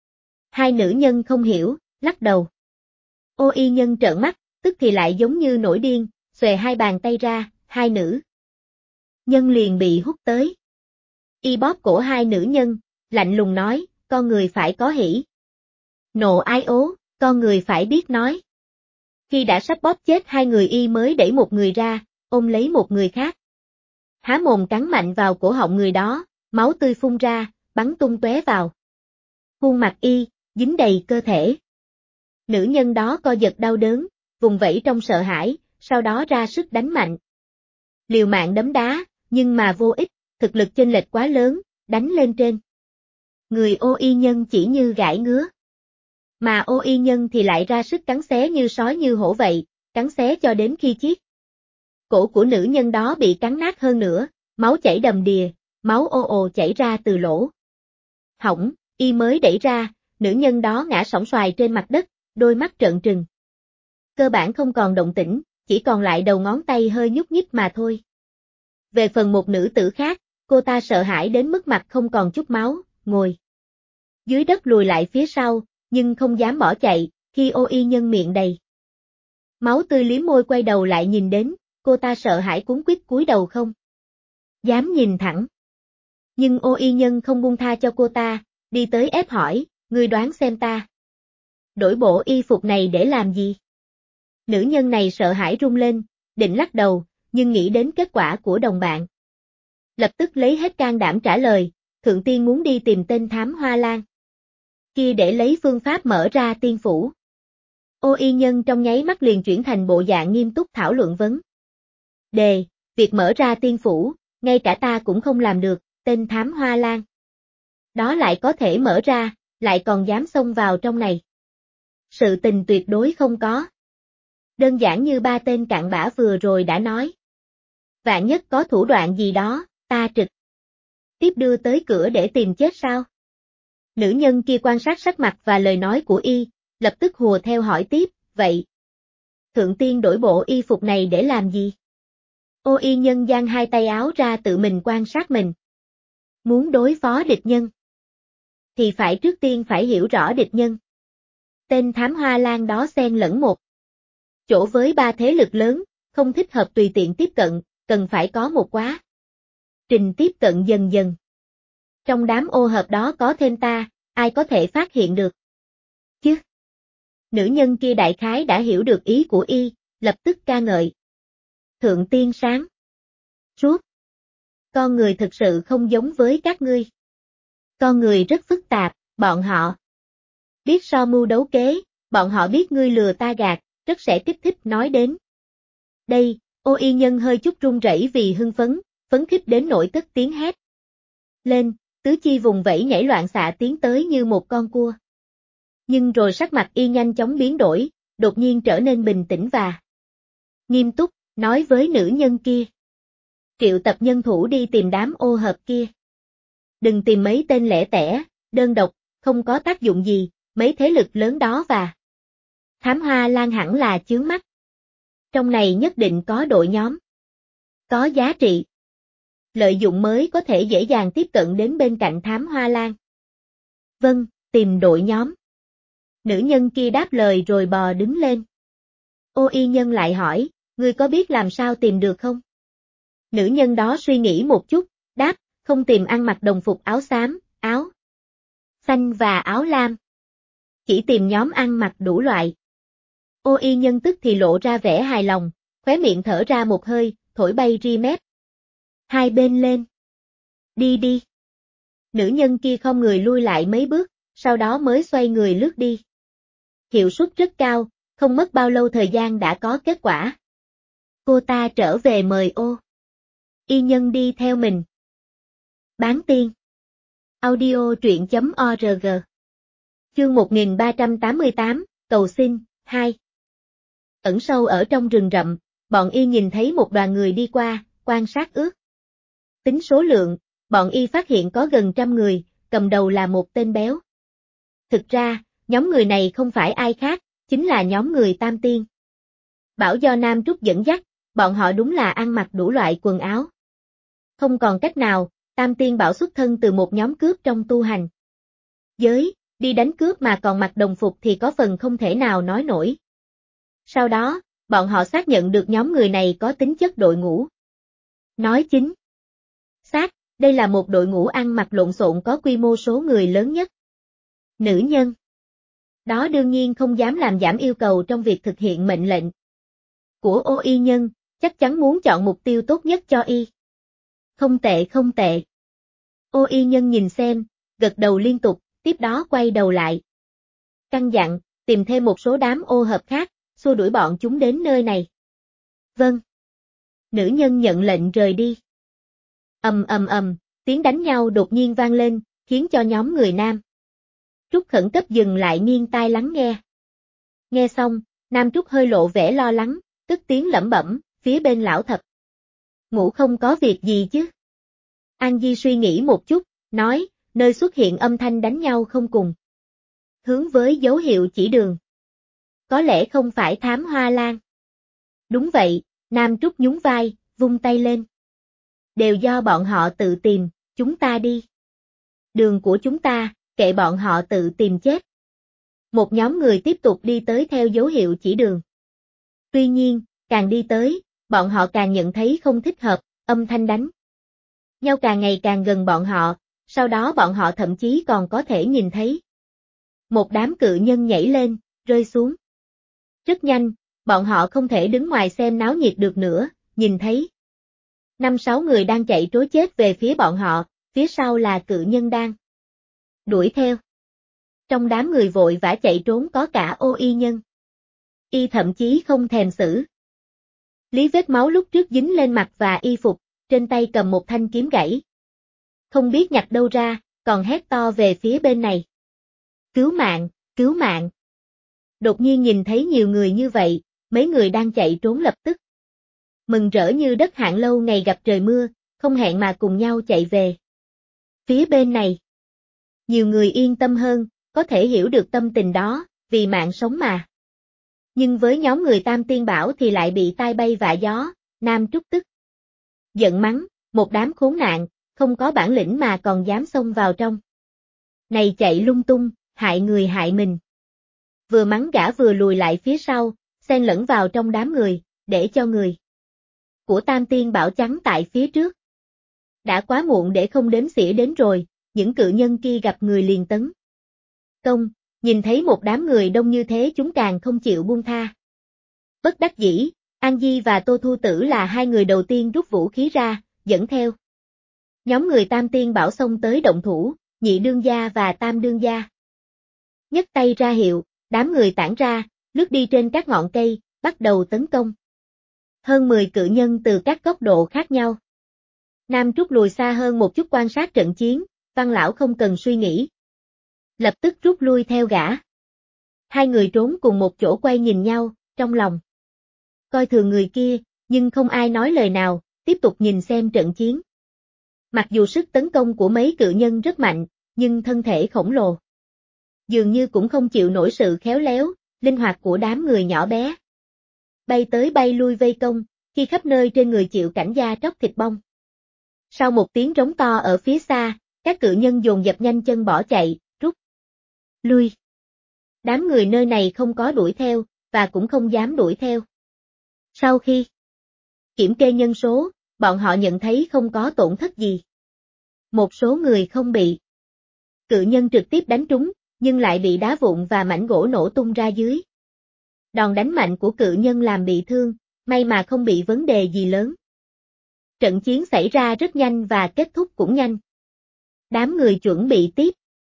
Hai nữ nhân không hiểu, lắc đầu. Ô Y Nhân trợn mắt, tức thì lại giống như nổi điên, xòe hai bàn tay ra, hai nữ nhân liền bị hút tới. Y bóp cổ hai nữ nhân, lạnh lùng nói, con người phải có hỉ nộ ái ố, con người phải biết nói Khi đã sắp bóp chết hai người y mới đẩy một người ra, ôm lấy một người khác. Há mồm cắn mạnh vào cổ họng người đó, máu tươi phun ra, bắn tung tóe vào. Khuôn mặt y, dính đầy cơ thể. Nữ nhân đó co giật đau đớn, vùng vẫy trong sợ hãi, sau đó ra sức đánh mạnh. Liều mạng đấm đá, nhưng mà vô ích, thực lực chênh lệch quá lớn, đánh lên trên. Người Ô Y Nhân chỉ như gãi ngứa. Mà Ô Y Nhân thì lại ra sức cắn xé như sói như hổ vậy, cắn xé cho đến khi chiết. Cổ của nữ nhân đó bị cắn nát hơn nữa, máu chảy đầm đìa, máu ồ ồ chảy ra từ lỗ hổng, y mới đẩy ra, nữ nhân đó ngã sóng xoài trên mặt đất, đôi mắt trợn trừng. Cơ bản không còn động tĩnh, chỉ còn lại đầu ngón tay hơi nhúc nhích mà thôi. Về phần một nữ tử khác, cô ta sợ hãi đến mức mặt không còn chút máu, ngồi dưới đất lùi lại phía sau, nhưng không dám bỏ chạy, khi Ô Y Nhân miệng đầy máu tươi liếm môi quay đầu lại nhìn đến, cô ta sợ hãi cuống quýt cúi đầu không dám nhìn thẳng. Nhưng Ô Y Nhân không buông tha cho cô ta, đi tới ép hỏi, ngươi đoán xem ta đổi bộ y phục này để làm gì? Nữ nhân này sợ hãi run lên, định lắc đầu, nhưng nghĩ đến kết quả của đồng bạn. Lập tức lấy hết can đảm trả lời, Thượng Tiên muốn đi tìm tên thám hoa lan kia để lấy phương pháp mở ra tiên phủ. Ô Y Nhân trong nháy mắt liền chuyển thành bộ dạng nghiêm túc thảo luận vấn đề, việc mở ra tiên phủ, ngay cả ta cũng không làm được, tên thám hoa lan đó lại có thể mở ra, lại còn dám xông vào trong này. Sự tình tuyệt đối không có. Đơn giản như ba tên cặn bã vừa rồi đã nói. Vạn nhất có thủ đoạn gì đó, ta trực tiếp đưa tới cửa để tìm chết sao? Nữ nhân kia quan sát sắc mặt và lời nói của y, lập tức hùa theo hỏi tiếp, vậy Thượng Tiên đổi bộ y phục này để làm gì? Ô Y Nhân giang hai tay áo ra tự mình quan sát mình. Muốn đối phó địch nhân, thì phải trước tiên phải hiểu rõ địch nhân. Tên thám hoa lan đó xen lẫn một chỗ với ba thế lực lớn, không thích hợp tùy tiện tiếp cận, cần phải có một quá trình tiếp cận dần dần. Trong đám ô hợp đó có thêm ta, ai có thể phát hiện được chứ? Nữ nhân kia đại khái đã hiểu được ý của y, lập tức ca ngợi. Thượng Tiên sáng suốt. Con người thực sự không giống với các ngươi. Con người rất phức tạp, bọn họ biết so mưu đấu kế, bọn họ biết ngươi lừa ta gạt, rất sẽ kích thích nói đến. Đây, Ô Y Nhân hơi chút run rẩy vì hưng phấn khích đến nỗi cất tiếng hét lên, tứ chi vùng vẫy nhảy loạn xạ tiến tới như một con cua. Nhưng rồi sắc mặt y nhanh chóng biến đổi, đột nhiên trở nên bình tĩnh và nghiêm túc, nói với nữ nhân kia. Triệu tập nhân thủ đi tìm đám ô hợp kia. Đừng tìm mấy tên lẻ tẻ, đơn độc, không có tác dụng gì, mấy thế lực lớn đó và thám hoa lan hẳn là chướng mắt. Trong này nhất định có đội nhóm có giá trị. Lợi dụng mới có thể dễ dàng tiếp cận đến bên cạnh thám hoa lan. Vâng, tìm đội nhóm. Nữ nhân kia đáp lời rồi bò đứng lên. Ô Y Nhân lại hỏi, ngươi có biết làm sao tìm được không? Nữ nhân đó suy nghĩ một chút, đáp, không tìm ăn mặc đồng phục áo xám, áo xanh và áo lam. Chỉ tìm nhóm ăn mặc đủ loại. Ô Y Nhân tức thì lộ ra vẻ hài lòng, khóe miệng thở ra một hơi, thổi bay ri mép. Hai bên lên. Đi đi. Nữ nhân kia không người lui lại mấy bước, sau đó mới xoay người lướt đi. Hiệu suất rất cao, không mất bao lâu thời gian đã có kết quả. Cô ta trở về mời Ô Y Nhân đi theo mình. Bán tiên. Audio truyện.org. Chương 1388, cầu xin, 2. Ẩn sâu ở trong rừng rậm, bọn y nhìn thấy một đoàn người đi qua, quan sát ước tính số lượng, bọn y phát hiện có gần 100 người, cầm đầu là một tên béo. Thực ra, nhóm người này không phải ai khác, chính là nhóm người Tam Tiên. Bảo do Nam Trúc dẫn dắt, bọn họ đúng là ăn mặc đủ loại quần áo. Không còn cách nào, Tam Tiên Bảo xuất thân từ một nhóm cướp trong tu hành giới, đi đánh cướp mà còn mặc đồng phục thì có phần không thể nào nói nổi. Sau đó, bọn họ xác nhận được nhóm người này có tính chất đội ngũ. Nói chính xác, đây là một đội ngũ ăn mặc lộn xộn có quy mô số người lớn nhất. Nữ nhân Đó đương nhiên không dám làm giảm yêu cầu trong việc thực hiện mệnh lệnh của Ô Y Nhân, chắc chắn muốn chọn mục tiêu tốt nhất cho y. Không tệ không tệ. Ô Y Nhân nhìn xem, gật đầu liên tục, tiếp đó quay đầu lại. Căn dặn, tìm thêm một số đám ô hợp khác, xua đuổi bọn chúng đến nơi này. Vâng. Nữ nhân nhận lệnh rời đi. Tiếng đánh nhau đột nhiên vang lên, khiến cho nhóm người Nam Trúc khẩn cấp dừng lại nghiêng tai lắng nghe. Nghe xong, Nam Trúc hơi lộ vẻ lo lắng, tức tiếng lẩm bẩm, phía bên lão thập. Ngủ không có việc gì chứ? An Di suy nghĩ một chút, nói, nơi xuất hiện âm thanh đánh nhau không cùng hướng với dấu hiệu chỉ đường. Có lẽ không phải Thám Hoa Lan. Đúng vậy, Nam Trúc nhún vai, vung tay lên. Đều do bọn họ tự tìm, chúng ta đi. Đường của chúng ta, kệ bọn họ tự tìm chết. Một nhóm người tiếp tục đi tới theo dấu hiệu chỉ đường. Tuy nhiên, càng đi tới, bọn họ càng nhận thấy không thích hợp, âm thanh đánh nhau càng ngày càng gần bọn họ, sau đó bọn họ thậm chí còn có thể nhìn thấy một đám cự nhân nhảy lên, rơi xuống. Rất nhanh, bọn họ không thể đứng ngoài xem náo nhiệt được nữa, nhìn thấy 5-6 người đang chạy trối chết về phía bọn họ, phía sau là cự nhân đang đuổi theo. Trong đám người vội vã chạy trốn có cả Ô Y Nhân. Y thậm chí không thèm xử lý vết máu lúc trước dính lên mặt và y phục, trên tay cầm một thanh kiếm gãy. Không biết nhặt đâu ra, còn hét to về phía bên này. Cứu mạng, cứu mạng. Đột nhiên nhìn thấy nhiều người như vậy, mấy người đang chạy trốn lập tức mừng rỡ như đất hạn lâu ngày gặp trời mưa, không hẹn mà cùng nhau chạy về phía bên này. Nhiều người yên tâm hơn, có thể hiểu được tâm tình đó, vì mạng sống mà. Nhưng với nhóm người Tam Tiên Bảo thì lại bị tai bay vạ gió, Nam Trúc tức giận mắng, một đám khốn nạn, không có bản lĩnh mà còn dám xông vào trong này chạy lung tung, hại người hại mình. Vừa mắng gã vừa lùi lại phía sau, xen lẫn vào trong đám người, để cho người của Tam Tiên Bảo chắn tại phía trước. Đã quá muộn để không đếm xỉa đến rồi, những cự nhân kia gặp người liền tấn công, nhìn thấy một đám người đông như thế chúng càng không chịu buông tha. Bất đắc dĩ, An Di và Tô Thu Tử là hai người đầu tiên rút vũ khí ra, dẫn theo nhóm người Tam Tiên Bảo xông tới động thủ, Nhị Đương Gia và Tam Đương Gia nhấc tay ra hiệu, đám người tản ra, lướt đi trên các ngọn cây, bắt đầu tấn công. Hơn 10 cự nhân từ các góc độ khác nhau. Nam Trúc lùi xa hơn một chút quan sát trận chiến, Văn Lão không cần suy nghĩ. Lập tức rút lui theo gã. Hai người trốn cùng một chỗ quay nhìn nhau, trong lòng coi thường người kia, nhưng không ai nói lời nào, tiếp tục nhìn xem trận chiến. Mặc dù sức tấn công của mấy cự nhân rất mạnh, nhưng thân thể khổng lồ dường như cũng không chịu nổi sự khéo léo, linh hoạt của đám người nhỏ bé. Bay tới bay lui vây công, khi khắp nơi trên người chịu cảnh da tróc thịt bong. Sau một tiếng rống to ở phía xa, các cự nhân dồn dập nhanh chân bỏ chạy, rút lui. Đám người nơi này không có đuổi theo, và cũng không dám đuổi theo. Sau khi kiểm kê nhân số, bọn họ nhận thấy không có tổn thất gì. Một số người không bị cự nhân trực tiếp đánh trúng, nhưng lại bị đá vụn và mảnh gỗ nổ tung ra dưới. Đòn đánh mạnh của cự nhân làm bị thương, may mà không bị vấn đề gì lớn. Trận chiến xảy ra rất nhanh và kết thúc cũng nhanh. Đám người chuẩn bị tiếp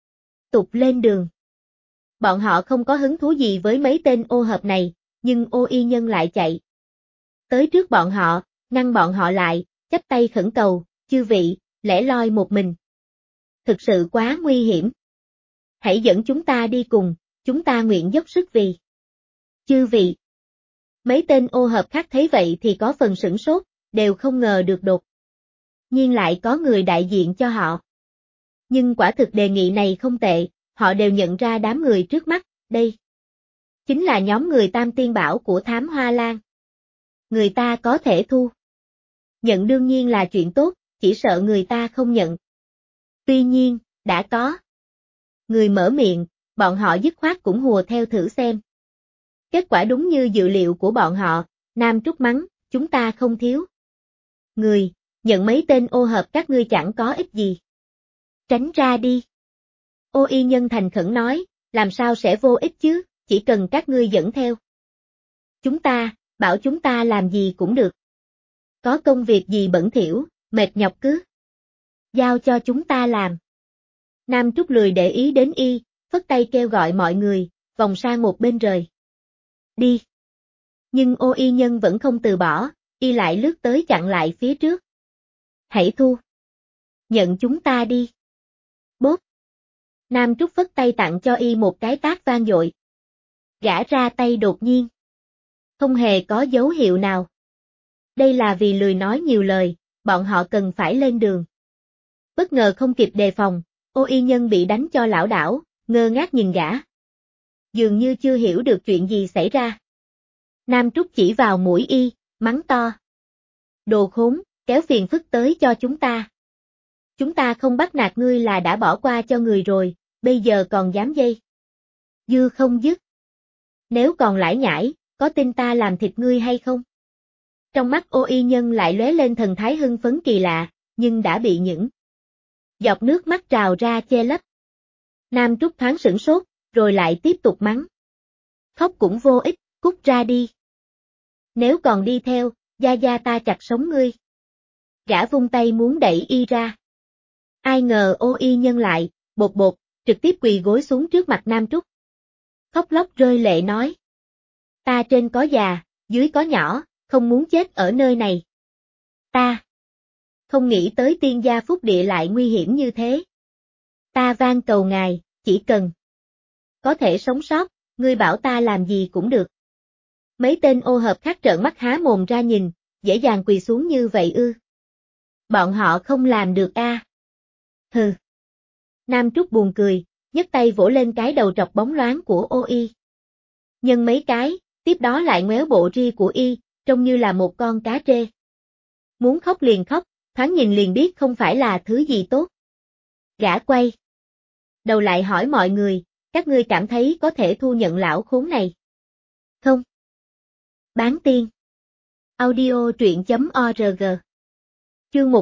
tục lên đường. Bọn họ không có hứng thú gì với mấy tên ô hợp này, nhưng Ô Y Nhân lại chạy tới trước bọn họ, ngăn bọn họ lại, chắp tay khẩn cầu, chư vị, lẻ loi một mình. Thực sự quá nguy hiểm. Hãy dẫn chúng ta đi cùng, chúng ta nguyện dốc sức vì chư vị. Mấy tên ô hợp khác thấy vậy thì có phần sửng sốt, đều không ngờ được đột nhiên lại có người đại diện cho họ. Nhưng quả thực đề nghị này không tệ, họ đều nhận ra đám người trước mắt, đây chính là nhóm người Tam Tiên Bảo của Thám Hoa Lan. Người ta có thể thu nhận đương nhiên là chuyện tốt, chỉ sợ người ta không nhận. Tuy nhiên, đã có người mở miệng, bọn họ dứt khoát cũng hùa theo thử xem. Kết quả đúng như dự liệu của bọn họ, Nam Trúc mắng, chúng ta không thiếu người, nhận mấy tên ô hợp các ngươi chẳng có ích gì. Tránh ra đi. Ô Y Nhân thành khẩn nói, Làm sao sẽ vô ích chứ, chỉ cần các ngươi dẫn theo. Bảo chúng ta làm gì cũng được. Có công việc gì bẩn thỉu, mệt nhọc cứ giao cho chúng ta làm. Nam Trúc lười để ý đến y, phất tay kêu gọi mọi người, vòng sang một bên rời đi. Nhưng Ô Y Nhân vẫn không từ bỏ, y lại lướt tới chặn lại phía trước. Hãy thu. Nhận chúng ta đi. Bốp. Nam Trúc phất tay tặng cho y một cái tát vang dội. Gã ra tay đột nhiên. Không hề có dấu hiệu nào. Đây là vì lười nói nhiều lời, bọn họ cần phải lên đường. Bất ngờ không kịp đề phòng, Ô Y Nhân bị đánh cho lảo đảo, ngơ ngác nhìn gã. Dường như chưa hiểu được chuyện gì xảy ra. Nam Trúc chỉ vào mũi y, mắng to. Đồ khốn, kéo phiền phức tới cho chúng ta. Chúng ta không bắt nạt ngươi là đã bỏ qua cho người rồi, bây giờ còn dám dây dưa không dứt. Nếu còn lải nhải, có tin ta làm thịt ngươi hay không? Trong mắt Ô Y Nhân lại lóe lên thần thái hưng phấn kỳ lạ, nhưng đã bị những giọt nước mắt trào ra che lấp. Nam Trúc thoáng sửng sốt, rồi lại tiếp tục mắng. Khóc cũng vô ích, cút ra đi. Nếu còn đi theo, gia gia ta chặt sống ngươi. Gã vung tay muốn đẩy y ra. Ai ngờ Ô Y Nhân lại, bột bột, trực tiếp quỳ gối xuống trước mặt Nam Trúc. Khóc lóc rơi lệ nói. Ta trên có già, dưới có nhỏ, không muốn chết ở nơi này. Ta không nghĩ tới tiên gia phúc địa lại nguy hiểm như thế. Ta van cầu ngài, chỉ cần có thể sống sót, ngươi bảo ta làm gì cũng được. Mấy tên ô hợp khác trợn mắt há mồm ra nhìn, dễ dàng quỳ xuống như vậy ư. Bọn họ không làm được a. Hừ. Nam Trúc buồn cười, nhấc tay vỗ lên cái đầu trọc bóng loáng của Ô Y Nhân mấy cái, tiếp đó lại ngoéo bộ ri của y, trông như là một con cá trê. Muốn khóc liền khóc, thoáng nhìn liền biết không phải là thứ gì tốt. Gã quay đầu lại hỏi mọi người, các ngươi cảm thấy có thể thu nhận lão khốn này không? Bán tiên. Audio truyện.org. Chương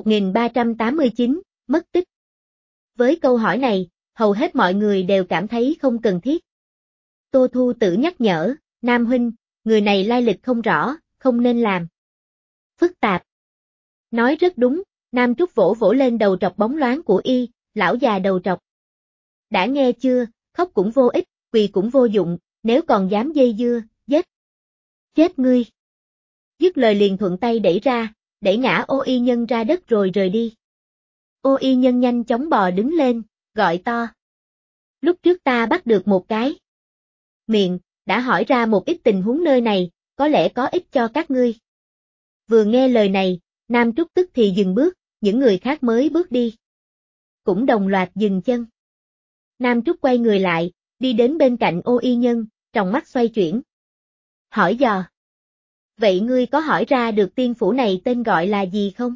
1389, mất tích. Với câu hỏi này, hầu hết mọi người đều cảm thấy không cần thiết. Tô Thu Tử nhắc nhở, Nam huynh, người này lai lịch không rõ, không nên làm phức tạp. Nói rất đúng, Nam Trúc vỗ vỗ lên đầu trọc bóng loáng của y, lão già đầu trọc. Đã nghe chưa, khóc cũng vô ích, quỳ cũng vô dụng, nếu còn dám dây dưa, giết chết ngươi. Dứt lời liền thuận tay đẩy ra, đẩy ngã Ô Y Nhân ra đất rồi rời đi. Ô Y Nhân nhanh chóng bò đứng lên, gọi to. Lúc trước ta bắt được một cái miệng, đã hỏi ra một ít tình huống nơi này, có lẽ có ích cho các ngươi. Vừa nghe lời này, Nam Trúc tức thì dừng bước, những người khác mới bước đi. Cũng đồng loạt dừng chân. Nam Trúc quay người lại, đi đến bên cạnh Ô Y Nhân, tròng mắt xoay chuyển. Hỏi dò. Vậy ngươi có hỏi ra được tiên phủ này tên gọi là gì không?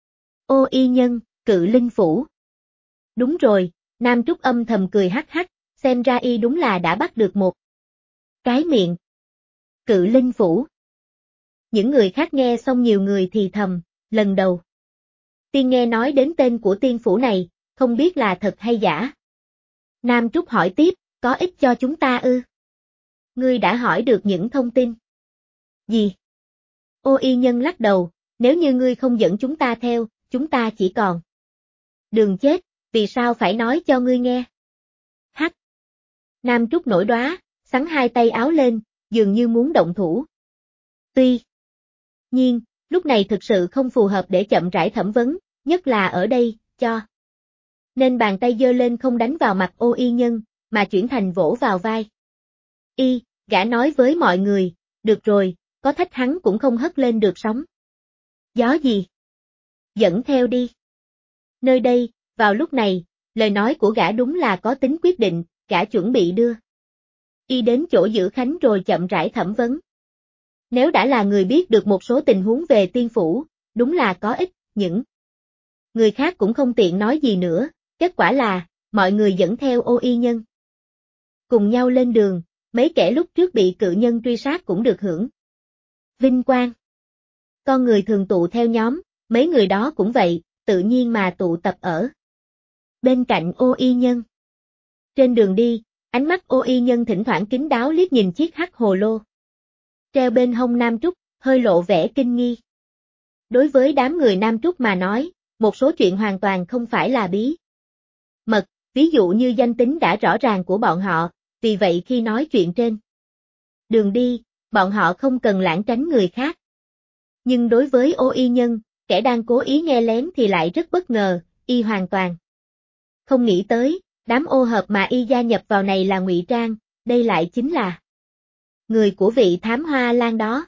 Ô Y Nhân, Cự Linh Phủ. Đúng rồi, Nam Trúc âm thầm cười hắc hắc, xem ra y đúng là đã bắt được một cái miệng. Cự Linh Phủ. Những người khác nghe xong nhiều người thì thầm, lần đầu tiên nghe nói đến tên của tiên phủ này, không biết là thật hay giả. Nam Trúc hỏi tiếp, có ích cho chúng ta ư? Ngươi đã hỏi được những thông tin gì? Ô Y Nhân lắc đầu, nếu như ngươi không dẫn chúng ta theo, chúng ta chỉ còn đường chết, vì sao phải nói cho ngươi nghe? Hắc. Nam Trúc nổi đoá, xắn hai tay áo lên, dường như muốn động thủ. Tuy nhiên, lúc này thực sự không phù hợp để chậm rãi thẩm vấn, nhất là ở đây, cho nên bàn tay giơ lên không đánh vào mặt Ô Y Nhân, mà chuyển thành vỗ vào vai. Gã nói với mọi người, được rồi, có thách hắn cũng không hất lên được sóng gió gì. Dẫn theo đi. Nơi đây, vào lúc này, lời nói của gã đúng là có tính quyết định, gã chuẩn bị đưa đến chỗ giữ khánh rồi chậm rãi thẩm vấn. Nếu đã là người biết được một số tình huống về tiên phủ, đúng là có ích, những người khác cũng không tiện nói gì nữa, kết quả là, mọi người dẫn theo Ô Y Nhân. Cùng nhau lên đường, mấy kẻ lúc trước bị cự nhân truy sát cũng được hưởng vinh quang. Con người thường tụ theo nhóm, mấy người đó cũng vậy, tự nhiên mà tụ tập ở bên cạnh Ô Y Nhân. Trên đường đi, Ánh mắt Ô Y Nhân thỉnh thoảng kín đáo liếc nhìn chiếc hắc hồ lô treo bên hông Nam Trúc, hơi lộ vẻ kinh nghi. Đối với đám người Nam Trúc mà nói, một số chuyện hoàn toàn không phải là bí mật, ví dụ như danh tính đã rõ ràng của bọn họ, vì vậy khi nói chuyện trên đường đi, bọn họ không cần lảng tránh người khác. Nhưng đối với Ô Y Nhân, kẻ đang cố ý nghe lén thì lại rất bất ngờ, y hoàn toàn không nghĩ tới, đám ô hợp mà y gia nhập vào này là ngụy trang, đây lại chính là người của vị thám hoa lan đó.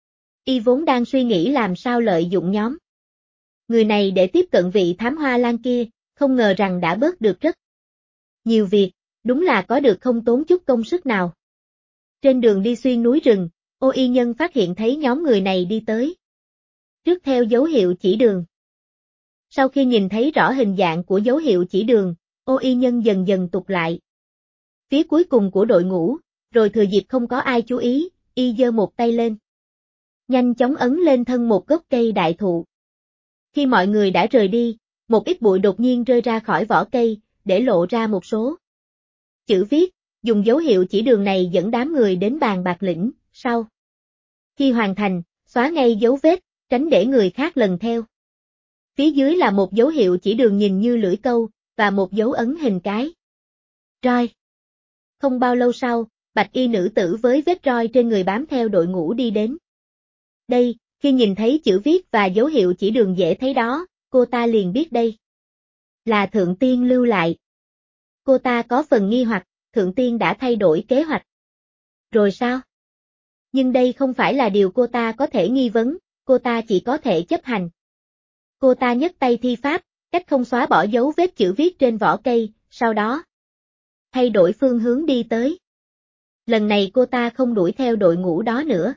Y vốn đang suy nghĩ làm sao lợi dụng nhóm người này để tiếp cận vị thám hoa lan kia, không ngờ rằng đã bớt được rất nhiều việc, đúng là có được không tốn chút công sức nào. Trên đường đi xuyên núi rừng, Ô Y Nhân phát hiện thấy nhóm người này đi tới trước theo dấu hiệu chỉ đường. Sau khi nhìn thấy rõ hình dạng của dấu hiệu chỉ đường, Ô Y Nhân dần dần tụt lại phía cuối cùng của đội ngũ, rồi thừa dịp không có ai chú ý, y giơ một tay lên, nhanh chóng ấn lên thân một gốc cây đại thụ. Khi mọi người đã rời đi, một ít bụi đột nhiên rơi ra khỏi vỏ cây, để lộ ra một số chữ viết, dùng dấu hiệu chỉ đường này dẫn đám người đến bàn bạc lĩnh, sau khi hoàn thành, xóa ngay dấu vết, tránh để người khác lần theo. Phía dưới là một dấu hiệu chỉ đường nhìn như lưỡi câu, và một dấu ấn hình cái roi. Không bao lâu sau, bạch y nữ tử với vết roi trên người bám theo đội ngũ đi đến. Đây, khi nhìn thấy chữ viết và dấu hiệu chỉ đường dễ thấy đó, cô ta liền biết đây là Thượng Tiên lưu lại. Cô ta có phần nghi hoặc, Thượng Tiên đã thay đổi kế hoạch. Rồi sao? Nhưng đây không phải là điều cô ta có thể nghi vấn, cô ta chỉ có thể chấp hành. Cô ta nhấc tay thi pháp, cách không xóa bỏ dấu vết chữ viết trên vỏ cây, sau đó thay đổi phương hướng đi tới. Lần này cô ta không đuổi theo đội ngũ đó nữa,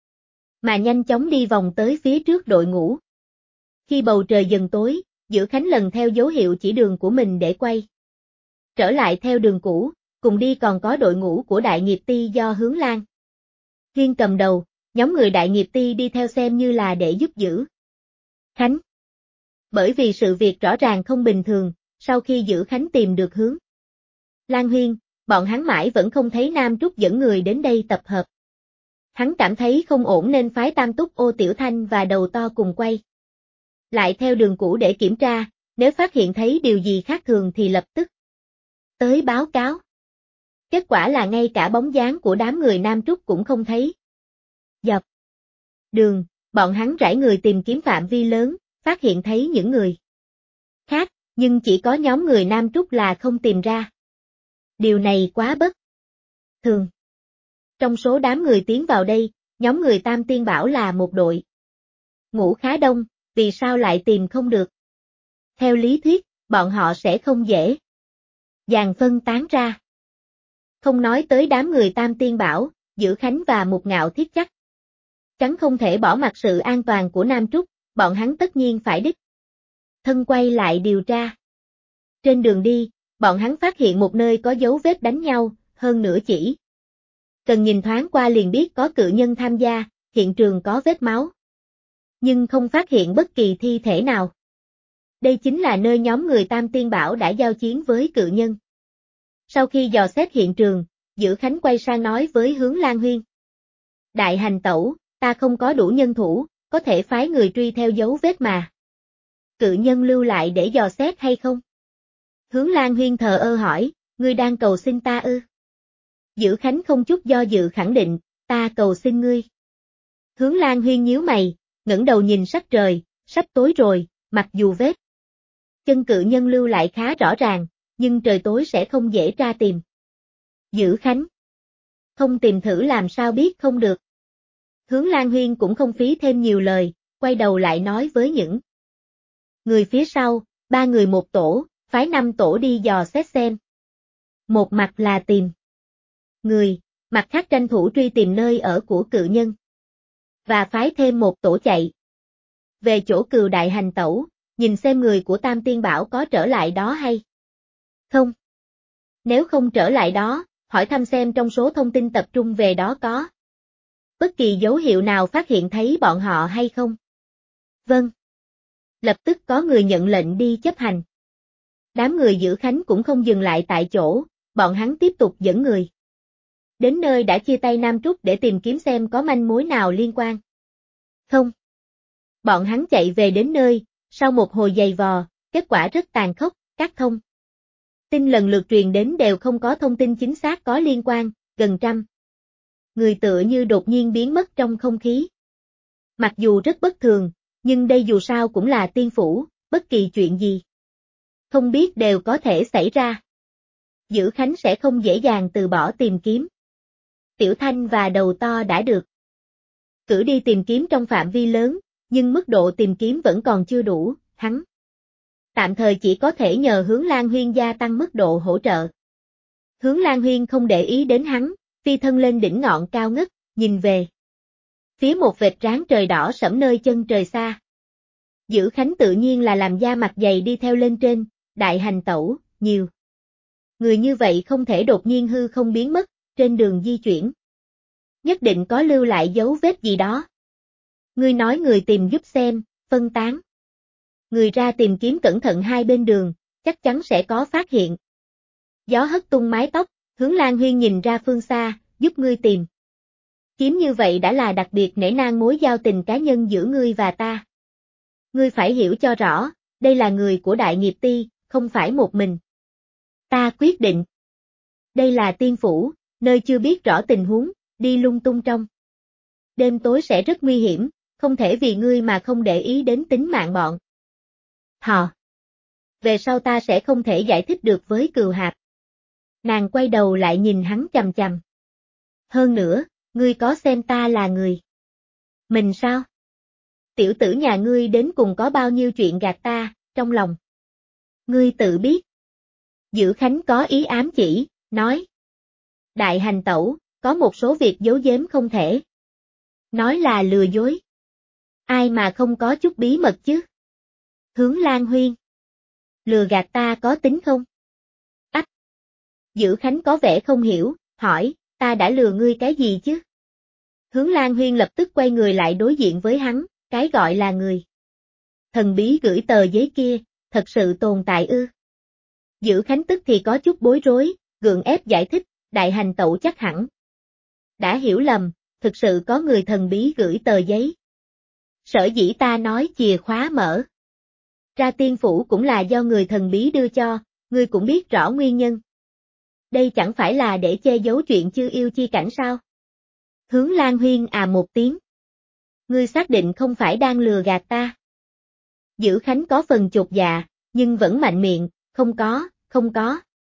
mà nhanh chóng đi vòng tới phía trước đội ngũ. Khi bầu trời dần tối, Dữ Khánh lần theo dấu hiệu chỉ đường của mình để quay trở lại theo đường cũ, cùng đi còn có đội ngũ của Đại Nghiệp Ti do Hướng Lan Huyên cầm đầu, nhóm người Đại Nghiệp Ti đi theo xem như là để giúp Dữ Khánh. Bởi vì sự việc rõ ràng không bình thường, sau khi Dữ Khánh tìm được Hướng Lan Huyên, bọn hắn mãi vẫn không thấy Nam Trúc dẫn người đến đây tập hợp. Hắn cảm thấy không ổn nên phái Tam Túc Ô Tiểu Thanh và Đầu To cùng quay lại theo đường cũ để kiểm tra, nếu phát hiện thấy điều gì khác thường thì lập tức tới báo cáo. Kết quả là ngay cả bóng dáng của đám người Nam Trúc cũng không thấy. Dọc đường, bọn hắn rải người tìm kiếm phạm vi lớn, phát hiện thấy những người khác, nhưng chỉ có nhóm người Nam Trúc là không tìm ra. Điều này quá bất thường. Trong số đám người tiến vào đây, nhóm người Tam Tiên bảo là một đội ngũ khá đông, vì sao lại tìm không được? Theo lý thuyết, bọn họ sẽ không dễ dàng phân tán ra. Không nói tới đám người Tam Tiên bảo, Dữ Khánh và Mục Ngạo Thiết chắc chắn không thể bỏ mặc sự an toàn của Nam Trúc, bọn hắn tất nhiên phải đích thân quay lại điều tra. Trên đường đi, bọn hắn phát hiện một nơi có dấu vết đánh nhau, hơn nữa chỉ cần nhìn thoáng qua liền biết có cự nhân tham gia, hiện trường có vết máu, nhưng không phát hiện bất kỳ thi thể nào. Đây chính là nơi nhóm người Tam Tiên bảo đã giao chiến với cự nhân. Sau khi dò xét hiện trường, Dữ Khánh quay sang nói với Hướng Lan Huyên. Đại hành tẩu, ta không có đủ nhân thủ, có thể phái người truy theo dấu vết mà cự nhân lưu lại để dò xét hay không? Hướng Lan Huyên thờ ơ hỏi, ngươi đang cầu xin ta ư? Dữ Khánh không chút do dự khẳng định, ta cầu xin ngươi. Hướng Lan Huyên nhíu mày, ngẩng đầu nhìn sắc trời, sắp tối rồi, mặc dù vết chân cự nhân lưu lại khá rõ ràng, nhưng trời tối sẽ không dễ tra tìm. Dữ Khánh không tìm thử làm sao biết không được. Hướng Lan Huyên cũng không phí thêm nhiều lời, quay đầu lại nói với những người phía sau, 3 người một tổ, phái 5 tổ đi dò xét xem. Một mặt là tìm người, mặt khác tranh thủ truy tìm nơi ở của cự nhân. Và phái thêm một tổ chạy về chỗ Cừu Đại hành tẩu, nhìn xem người của Tam Tiên bảo có trở lại đó hay không. Nếu không trở lại đó, hỏi thăm xem trong số thông tin tập trung về đó có bất kỳ dấu hiệu nào phát hiện thấy bọn họ hay không. Vâng. Lập tức có người nhận lệnh đi chấp hành. Đám người Dữ Khánh cũng không dừng lại tại chỗ, bọn hắn tiếp tục dẫn người. Đến nơi đã chia tay Nam Trúc để tìm kiếm xem có manh mối nào liên quan. Không. Bọn hắn chạy về đến nơi, sau một hồi giày vò, kết quả rất tàn khốc, các thông tin lần lượt truyền đến đều không có thông tin chính xác có liên quan, gần trăm người tựa như đột nhiên biến mất trong không khí. Mặc dù rất bất thường, nhưng đây dù sao cũng là tiên phủ, bất kỳ chuyện gì không biết đều có thể xảy ra. Dữ Khánh sẽ không dễ dàng từ bỏ tìm kiếm. Tiểu Thanh và Đầu To đã được cử đi tìm kiếm trong phạm vi lớn, nhưng mức độ tìm kiếm vẫn còn chưa đủ, hắn tạm thời chỉ có thể nhờ Hướng Lan Huyên gia tăng mức độ hỗ trợ. Hướng Lan Huyên không để ý đến hắn, phi thân lên đỉnh ngọn cao ngất, nhìn về phía một vệt ráng trời đỏ sẫm nơi chân trời xa. Dữ Khánh tự nhiên là làm da mặt dày đi theo lên trên, đại hành tẩu, nhiều người như vậy không thể đột nhiên hư không biến mất, trên đường di chuyển. Nhất định có lưu lại dấu vết gì đó. Ngươi nói người tìm giúp xem, phân tán người ra tìm kiếm cẩn thận hai bên đường, chắc chắn sẽ có phát hiện. Gió hất tung mái tóc, Hướng Lan Huyên nhìn ra phương xa, giúp ngươi tìm kiếm như vậy đã là đặc biệt nể nang mối giao tình cá nhân giữa ngươi và ta. Ngươi phải hiểu cho rõ, đây là người của Đại Nghiệp Ti, không phải một mình. Ta quyết định. Đây là tiên phủ, nơi chưa biết rõ tình huống, đi lung tung trong đêm tối sẽ rất nguy hiểm, không thể vì ngươi mà không để ý đến tính mạng bọn họ. Về sau ta sẽ không thể giải thích được với Cừu Hạp. Nàng quay đầu lại nhìn hắn chằm chằm. Hơn nữa, ngươi có xem ta là người mình sao? Tiểu tử nhà ngươi đến cùng có bao nhiêu chuyện gạt ta, trong lòng ngươi tự biết. Dữ Khánh có ý ám chỉ, nói. Đại hành tẩu, có một số việc giấu giếm không thể nói là lừa dối. Ai mà không có chút bí mật chứ? Hướng Lan Huyên. Lừa gạt ta có tính không? Ách. Dữ Khánh có vẻ không hiểu, hỏi, ta đã lừa ngươi cái gì chứ? Hướng Lan Huyên lập tức quay người lại đối diện với hắn, cái gọi là người thần bí gửi tờ giấy kia, thật sự tồn tại ư? Dữ Khánh tức thì có chút bối rối, gượng ép giải thích, đại hành tẩu chắc hẳn đã hiểu lầm, thực sự có người thần bí gửi tờ giấy. Sở dĩ ta nói chìa khóa mở ra tiên phủ cũng là do người thần bí đưa cho, ngươi cũng biết rõ nguyên nhân. Đây chẳng phải là để che giấu chuyện chưa yêu chi cảnh sao? Hướng Lan Huyên à một tiếng. Ngươi xác định không phải đang lừa gạt ta. Dữ Khánh có phần chột dạ, nhưng vẫn mạnh miệng, không có.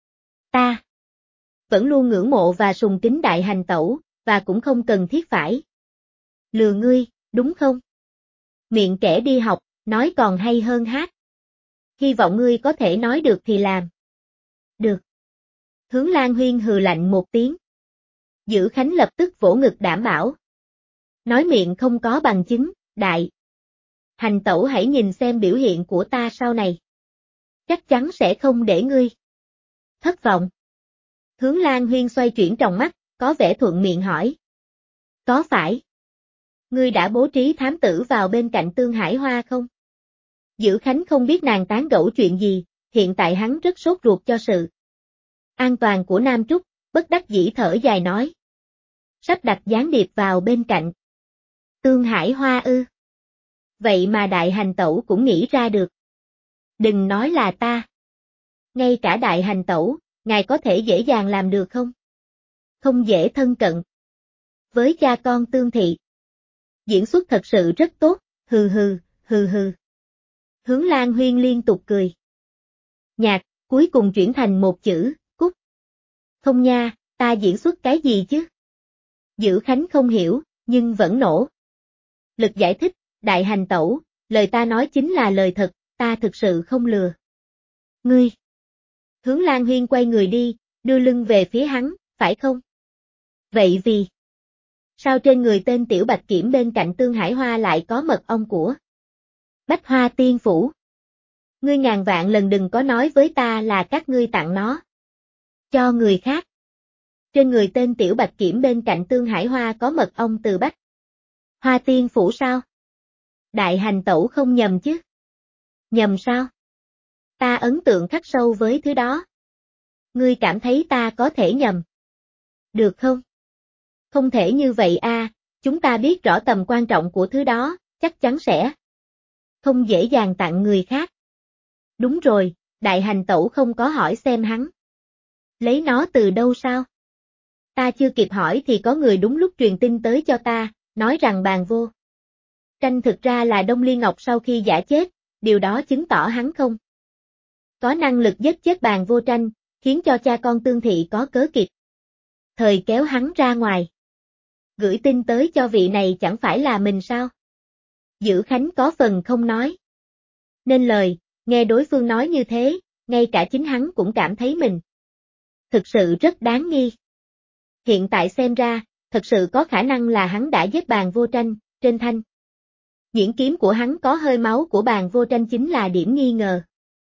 Ta vẫn luôn ngưỡng mộ và sùng kính đại hành tẩu, và cũng không cần thiết phải lừa ngươi, đúng không? Miệng kẻ đi học, nói còn hay hơn hát. Hy vọng ngươi có thể nói được thì làm. Được. Hướng Lan Huyên hừ lạnh một tiếng. Dữ Khánh lập tức vỗ ngực đảm bảo. Nói miệng không có bằng chứng, đại hành tẩu hãy nhìn xem biểu hiện của ta sau này. Chắc chắn sẽ không để ngươi thất vọng. Hướng Lan Huyên xoay chuyển tròng mắt, có vẻ thuận miệng hỏi. Có phải ngươi đã bố trí thám tử vào bên cạnh Tương Hải Hoa không? Dữ Khánh không biết nàng tán gẫu chuyện gì, hiện tại hắn rất sốt ruột cho sự an toàn của Nam Trúc, bất đắc dĩ thở dài nói. Sắp đặt gián điệp vào bên cạnh Tương Hải Hoa ư? Vậy mà đại hành tẩu cũng nghĩ ra được. Đừng nói là ta. Ngay cả đại hành tẩu, ngài có thể dễ dàng làm được không? Không dễ thân cận với cha con Tương Thị. Diễn xuất thật sự rất tốt, hừ. Hướng Lan Huyên liên tục cười. Nhạc, cuối cùng chuyển thành một chữ, cút. Không nha, ta diễn xuất cái gì chứ? Dữ Khánh không hiểu, nhưng vẫn nổ lực giải thích, đại hành tẩu, lời ta nói chính là lời thật, ta thực sự không lừa ngươi. Hướng Lan Huyên quay người đi, đưa lưng về phía hắn, phải không? Vậy vì sao trên người tên Tiểu Bạch Kiểm bên cạnh Tương Hải Hoa lại có mật ong của Bách Hoa Tiên Phủ? Ngươi ngàn vạn lần đừng có nói với ta là các ngươi tặng nó cho người khác. Trên người tên Tiểu Bạch Kiểm bên cạnh Tương Hải Hoa có mật ong từ Bách Hoa Tiên Phủ sao? Đại hành tẩu không nhầm chứ? Nhầm sao? Ta ấn tượng khắc sâu với thứ đó. Ngươi cảm thấy ta có thể nhầm. Được không? Không thể như vậy a, chúng ta biết rõ tầm quan trọng của thứ đó, chắc chắn sẽ không dễ dàng tặng người khác. Đúng rồi, đại hành tẩu không có hỏi xem hắn lấy nó từ đâu sao? Ta chưa kịp hỏi thì có người đúng lúc truyền tin tới cho ta, nói rằng Bàn Vô Tranh thực ra là Đông Ly Ngọc sau khi giả chết, điều đó chứng tỏ hắn không có năng lực giết chết Bàn Vô Tranh, khiến cho cha con Tương Thị có cớ kịp thời kéo hắn ra ngoài. Gửi tin tới cho vị này chẳng phải là mình sao? Dữ Khánh có phần không nói nên lời, nghe đối phương nói như thế, ngay cả chính hắn cũng cảm thấy mình thực sự rất đáng nghi. Hiện tại xem ra, thật sự có khả năng là hắn đã giết Bàn Vô Tranh, trên thanh nhuyễn kiếm của hắn có hơi máu của Bàn Vô Tranh chính là điểm nghi ngờ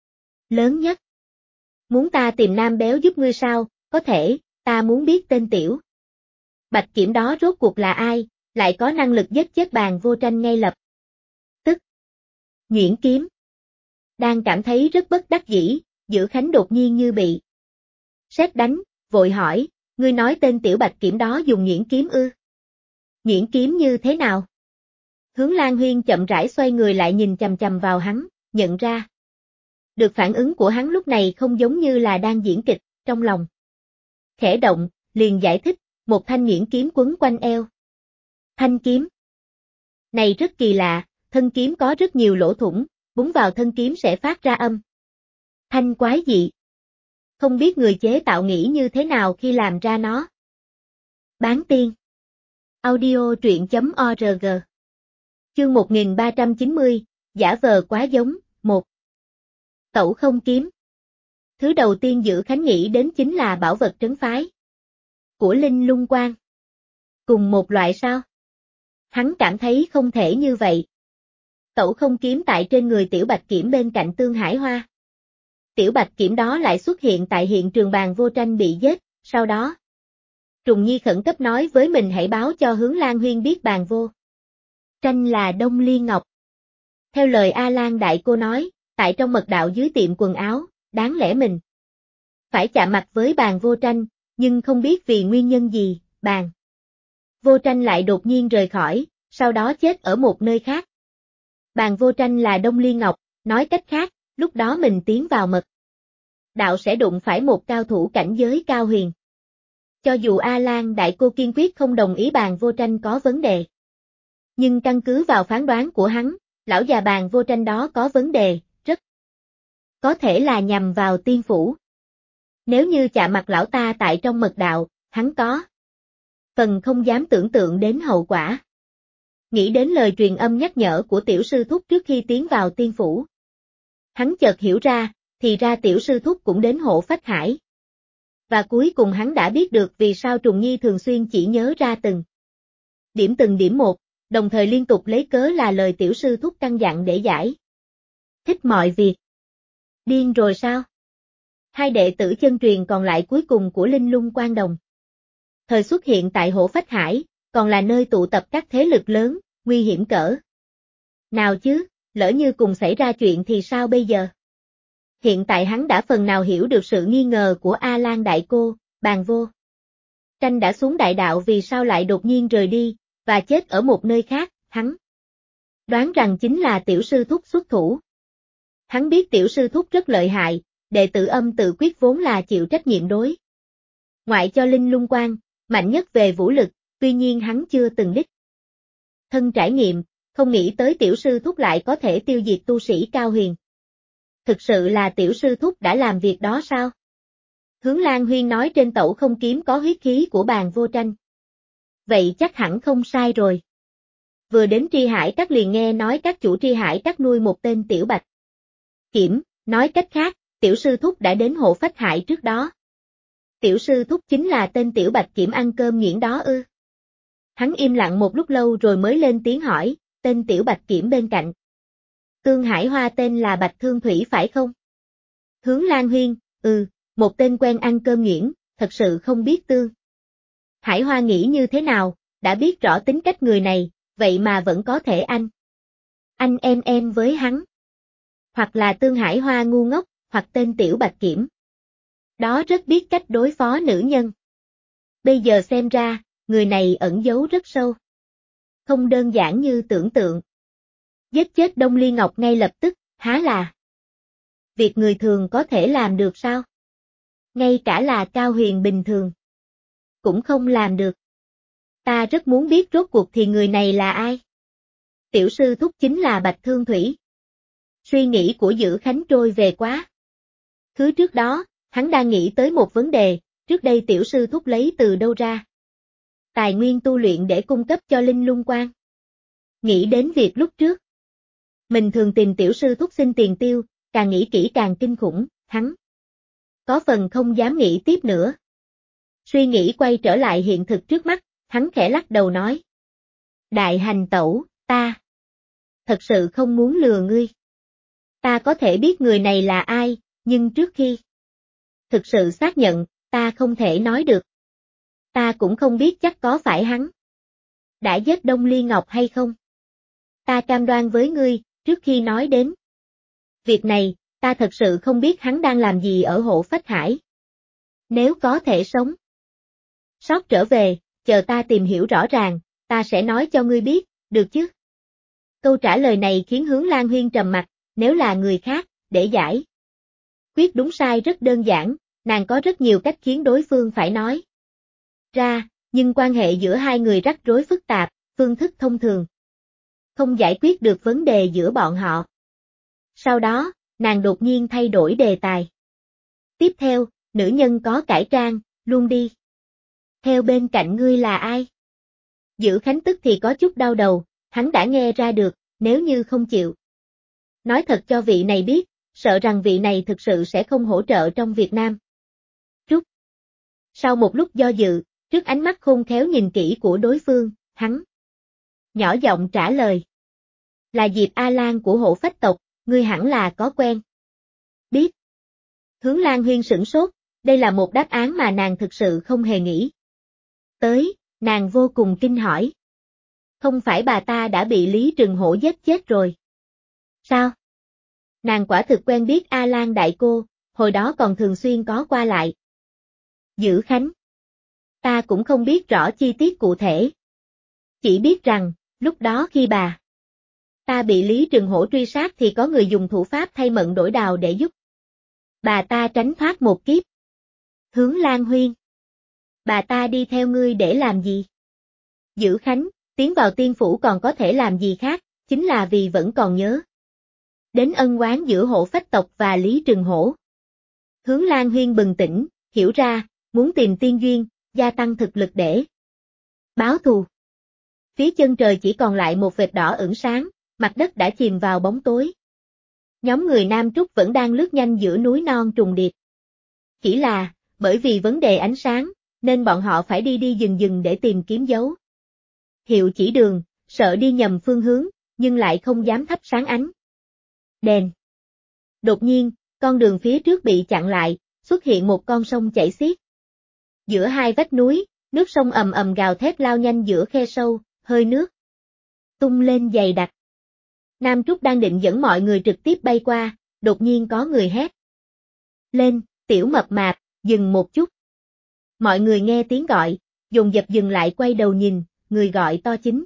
lớn nhất. Muốn ta tìm nam béo giúp ngươi sao? Có thể, ta muốn biết tên tiểu bạch kiểm đó rốt cuộc là ai, lại có năng lực giết chết Bàn Vô Tranh ngay lập tức. Nhuyễn kiếm. Đang cảm thấy rất bất đắc dĩ, Dữ Khánh đột nhiên như bị sét đánh, vội hỏi, ngươi nói tên tiểu bạch kiểm đó dùng nhuyễn kiếm ư? Nhuyễn kiếm như thế nào? Hướng Lan Huyên chậm rãi xoay người lại nhìn chằm chằm vào hắn, nhận ra được phản ứng của hắn lúc này không giống như là đang diễn kịch, trong lòng khẽ động, liền giải thích, một thanh nhuyễn kiếm quấn quanh eo. Thanh kiếm này rất kỳ lạ, thân kiếm có rất nhiều lỗ thủng, búng vào thân kiếm sẽ phát ra âm thanh quái dị. Không biết người chế tạo nghĩ như thế nào khi làm ra nó. Bán tiên. Audio truyện.org. Chương 1390, giả vờ quá giống, 1. Tẩu không kiếm. Thứ đầu tiên Dữ Khánh nghĩ đến chính là bảo vật trấn phái của Linh Lung Quan. Cùng một loại sao? Hắn cảm thấy không thể như vậy. Tẩu không kiếm tại trên người Tiểu Bạch Kiểm bên cạnh Tương Hải Hoa. Tiểu Bạch Kiểm đó lại xuất hiện tại hiện trường Bàn Vô Tranh bị giết, sau đó Trùng Nhi khẩn cấp nói với mình hãy báo cho Hướng Lan Huyên biết Bàn Vô Tranh là Đông Ly Ngọc. Theo lời A Lan đại cô nói, tại trong mật đạo dưới tiệm quần áo, đáng lẽ mình phải chạm mặt với Bàn Vô Tranh, nhưng không biết vì nguyên nhân gì, Bàn Vô Tranh lại đột nhiên rời khỏi, sau đó chết ở một nơi khác. Bàn Vô Tranh là Đông Ly Ngọc, nói cách khác, lúc đó mình tiến vào mật đạo sẽ đụng phải một cao thủ cảnh giới cao huyền. Cho dù A Lan đại cô kiên quyết không đồng ý Bàn Vô Tranh có vấn đề, nhưng căn cứ vào phán đoán của hắn, lão già Bàn Vô Tranh đó có vấn đề, rất có thể là nhằm vào tiên phủ. Nếu như chạm mặt lão ta tại trong mật đạo, hắn có phần không dám tưởng tượng đến hậu quả. Nghĩ đến lời truyền âm nhắc nhở của tiểu sư thúc trước khi tiến vào tiên phủ. Hắn chợt hiểu ra, thì ra tiểu sư thúc cũng đến Hộ Phách Hải. Và cuối cùng hắn đã biết được vì sao Trùng Nhi thường xuyên chỉ nhớ ra từng điểm một, đồng thời liên tục lấy cớ là lời tiểu sư thúc căn dặn để giải thích mọi việc. Điên rồi sao? Hai đệ tử chân truyền còn lại cuối cùng của Linh Lung Quan Đồng thời xuất hiện tại Hộ Phách Hải, còn là nơi tụ tập các thế lực lớn, nguy hiểm cỡ nào chứ, lỡ như cùng xảy ra chuyện thì sao bây giờ? Hiện tại hắn đã phần nào hiểu được sự nghi ngờ của A Lan đại cô, Bàn Vô Tranh đã xuống đại đạo vì sao lại đột nhiên rời đi, và chết ở một nơi khác, hắn đoán rằng chính là tiểu sư thúc xuất thủ. Hắn biết tiểu sư thúc rất lợi hại, đệ tử Âm Tự Quyết vốn là chịu trách nhiệm đối ngoại cho Linh Lung Quan, mạnh nhất về vũ lực, tuy nhiên hắn chưa từng đích thân trải nghiệm, không nghĩ tới tiểu sư thúc lại có thể tiêu diệt tu sĩ cao huyền. Thực sự là tiểu sư thúc đã làm việc đó sao? Hướng Lan Huyên nói trên tẩu không kiếm có huyết khí của Bàn Vô Tranh. Vậy chắc hẳn không sai rồi. Vừa đến Tri Hải Các liền nghe nói các chủ Tri Hải Các nuôi một tên tiểu bạch kiểm, nói cách khác, tiểu sư thúc đã đến Hộ Phách Hải trước đó. Tiểu sư thúc chính là tên tiểu bạch kiểm ăn cơm nhuyễn đó ư? Hắn im lặng một lúc lâu rồi mới lên tiếng hỏi, tên tiểu bạch kiểm bên cạnh Tương Hải Hoa tên là Bạch Thương Thủy phải không? Hướng Lan Huyên, một tên quen ăn cơm nhuyễn, thật sự không biết Tương Hải Hoa nghĩ như thế nào, đã biết rõ tính cách người này, vậy mà vẫn có thể anh em với hắn. Hoặc là Tương Hải Hoa ngu ngốc, hoặc tên tiểu bạch kiểm Đó rất biết cách đối phó nữ nhân. Bây giờ xem ra, người này ẩn giấu rất sâu. Không đơn giản như tưởng tượng. Giết chết Đông Ly Ngọc ngay lập tức, há là việc người thường có thể làm được sao? Ngay cả là Cao Huyền bình thường cũng không làm được. Ta rất muốn biết rốt cuộc thì người này là ai? Tiểu sư thúc chính là Bạch Thương Thủy. Suy nghĩ của Dữ Khánh trôi về quá. Thứ trước đó, hắn đang nghĩ tới một vấn đề, trước đây tiểu sư thúc lấy từ đâu ra tài nguyên tu luyện để cung cấp cho Linh Lung Quan. Nghĩ đến việc lúc trước mình thường tìm tiểu sư thúc xin tiền tiêu, càng nghĩ kỹ càng kinh khủng, hắn có phần không dám nghĩ tiếp nữa. Suy nghĩ quay trở lại hiện thực trước mắt, hắn khẽ lắc đầu nói. Đại hành tẩu, ta thật sự không muốn lừa ngươi. Ta có thể biết người này là ai, nhưng trước khi thực sự xác nhận, ta không thể nói được. Ta cũng không biết chắc có phải hắn đã giết Đông Ly Ngọc hay không. Ta cam đoan với ngươi, trước khi nói đến việc này, ta thật sự không biết hắn đang làm gì ở Hộ Phách Hải. Nếu có thể sống sót trở về, chờ ta tìm hiểu rõ ràng, ta sẽ nói cho ngươi biết, được chứ? Câu trả lời này khiến Hướng Lan Huyên trầm mặt, nếu là người khác, để giải quyết đúng sai rất đơn giản, nàng có rất nhiều cách khiến đối phương phải nói ra, nhưng quan hệ giữa hai người rắc rối phức tạp, phương thức thông thường không giải quyết được vấn đề giữa bọn họ. Sau đó, nàng đột nhiên thay đổi đề tài. Tiếp theo, nữ nhân có cải trang, luôn đi theo bên cạnh ngươi là ai? Dữ Khánh tức thì có chút đau đầu, hắn đã nghe ra được, nếu như không chịu nói thật cho vị này biết, sợ rằng vị này thực sự sẽ không hỗ trợ trong Việt Nam. Trúc. Sau một lúc do dự, trước ánh mắt khôn khéo nhìn kỹ của đối phương, hắn nhỏ giọng trả lời. Là Diệp A Lan của Hộ Phách tộc, ngươi hẳn là có quen biết. Hướng Lan Huyên sửng sốt, đây là một đáp án mà nàng thực sự không hề nghĩ tới, nàng vô cùng kinh hỏi. Không phải bà ta đã bị Lý Trừng Hổ giết chết rồi? Sao? Nàng quả thực quen biết A Lan đại cô, hồi đó còn thường xuyên có qua lại. Dữ Khánh. Ta cũng không biết rõ chi tiết cụ thể. Chỉ biết rằng, lúc đó khi bà ta bị Lý Trừng Hổ truy sát thì có người dùng thủ pháp thay mận đổi đào để giúp bà ta tránh thoát một kiếp. Hướng Lan Huyên. Bà ta đi theo ngươi để làm gì? Dữ Khánh, tiến vào tiên phủ còn có thể làm gì khác, chính là vì vẫn còn nhớ đến ân oán giữa Hộ Phách tộc và Lý Trừng Hổ. Hướng Lan Huyên bừng tỉnh, hiểu ra, muốn tìm tiên duyên, gia tăng thực lực để báo thù. Phía chân trời chỉ còn lại một vệt đỏ ửng sáng, mặt đất đã chìm vào bóng tối. Nhóm người Nam Trúc vẫn đang lướt nhanh giữa núi non trùng điệp. Chỉ là, bởi vì vấn đề ánh sáng, nên bọn họ phải đi đi dừng dừng để tìm kiếm dấu hiệu chỉ đường, sợ đi nhầm phương hướng, nhưng lại không dám thắp sáng ánh đèn. Đột nhiên, con đường phía trước bị chặn lại, xuất hiện một con sông chảy xiết. Giữa hai vách núi, nước sông ầm ầm gào thét lao nhanh giữa khe sâu, hơi nước tung lên dày đặc. Nam Trúc đang định dẫn mọi người trực tiếp bay qua, đột nhiên có người hét lên, tiểu mập mạp, dừng một chút. Mọi người nghe tiếng gọi, dồn dập dừng lại quay đầu nhìn, người gọi to chính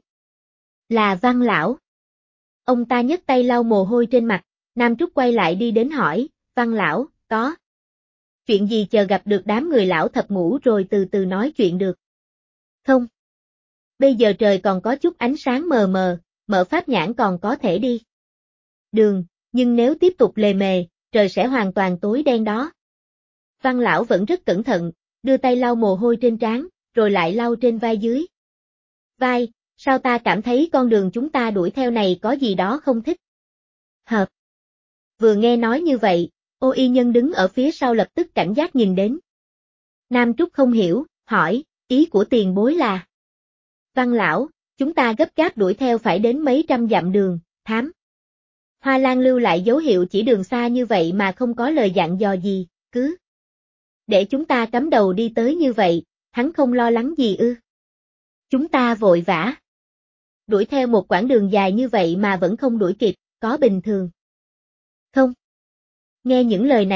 là Văn Lão. Ông ta nhấc tay lau mồ hôi trên mặt, Nam Trúc quay lại đi đến hỏi, Văn Lão, có chuyện gì chờ gặp được đám người lão thập ngũ rồi từ từ nói chuyện được không? Bây giờ trời còn có chút ánh sáng mờ mờ, mở pháp nhãn còn có thể đi đường, nhưng nếu tiếp tục lề mề, trời sẽ hoàn toàn tối đen đó. Văn Lão vẫn rất cẩn thận, đưa tay lau mồ hôi trên trán, rồi lại lau trên vai dưới vai, sao ta cảm thấy con đường chúng ta đuổi theo này có gì đó không thích hợp. Vừa nghe nói như vậy, Ô Y Nhân đứng ở phía sau lập tức cảnh giác nhìn đến. Nam Trúc không hiểu, hỏi, ý của tiền bối là? Văn Lão, chúng ta gấp gáp đuổi theo phải đến mấy trăm dặm đường, thám. Hoa Lan lưu lại dấu hiệu chỉ đường xa như vậy mà không có lời dặn dò gì, cứ để chúng ta cắm đầu đi tới như vậy, hắn không lo lắng gì ư? Chúng ta vội vã đuổi theo một quãng đường dài như vậy mà vẫn không đuổi kịp, có bình thường không? Nghe những lời này,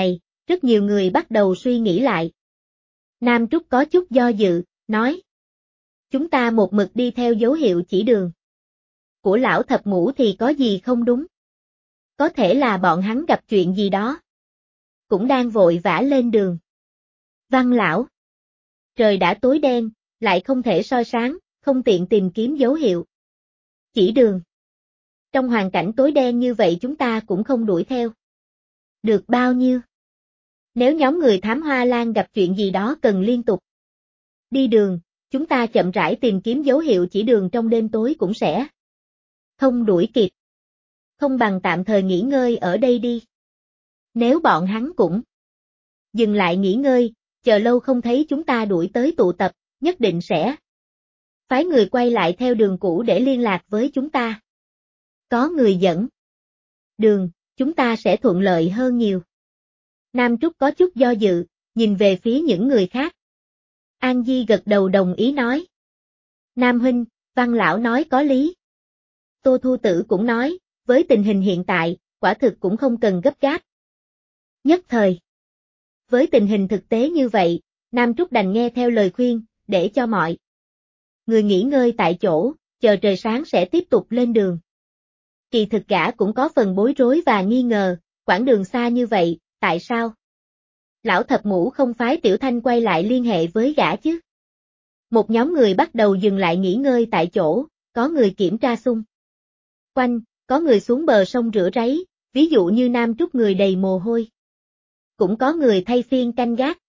Rất nhiều người bắt đầu suy nghĩ lại. Nam Trúc có chút do dự, nói. Chúng ta một mực đi theo dấu hiệu chỉ đường của lão thập ngũ thì có gì không đúng? Có thể là bọn hắn gặp chuyện gì đó. Cũng đang vội vã lên đường. Văn lão. Trời đã tối đen, lại không thể soi sáng, không tiện tìm kiếm dấu hiệu chỉ đường. Trong hoàn cảnh tối đen như vậy chúng ta cũng không đuổi theo được bao nhiêu. Nếu nhóm người thám hoa lan gặp chuyện gì đó cần liên tục đi đường, chúng ta chậm rãi tìm kiếm dấu hiệu chỉ đường trong đêm tối cũng sẽ không đuổi kịp. Không bằng tạm thời nghỉ ngơi ở đây đi. Nếu bọn hắn cũng dừng lại nghỉ ngơi, chờ lâu không thấy chúng ta đuổi tới tụ tập, nhất định sẽ phái người quay lại theo đường cũ để liên lạc với chúng ta. Có người dẫn đường, chúng ta sẽ thuận lợi hơn nhiều. Nam Trúc có chút do dự, nhìn về phía những người khác. An Di gật đầu đồng ý nói. Nam huynh, Văn lão nói có lý. Tô Thu Tử cũng nói, với tình hình hiện tại, quả thực cũng không cần gấp gáp. Nhất thời. Với tình hình thực tế như vậy, Nam Trúc đành nghe theo lời khuyên, để cho mọi người nghỉ ngơi tại chỗ, chờ trời sáng sẽ tiếp tục lên đường. Kỳ thực gã cũng có phần bối rối và nghi ngờ, quãng đường xa như vậy, tại sao? Lão thập ngũ không phái Tiểu Thanh quay lại liên hệ với gã chứ? Một nhóm người bắt đầu dừng lại nghỉ ngơi tại chỗ, có người kiểm tra xung quanh, có người xuống bờ sông rửa ráy, ví dụ như Nam Trúc người đầy mồ hôi. Cũng có người thay phiên canh gác.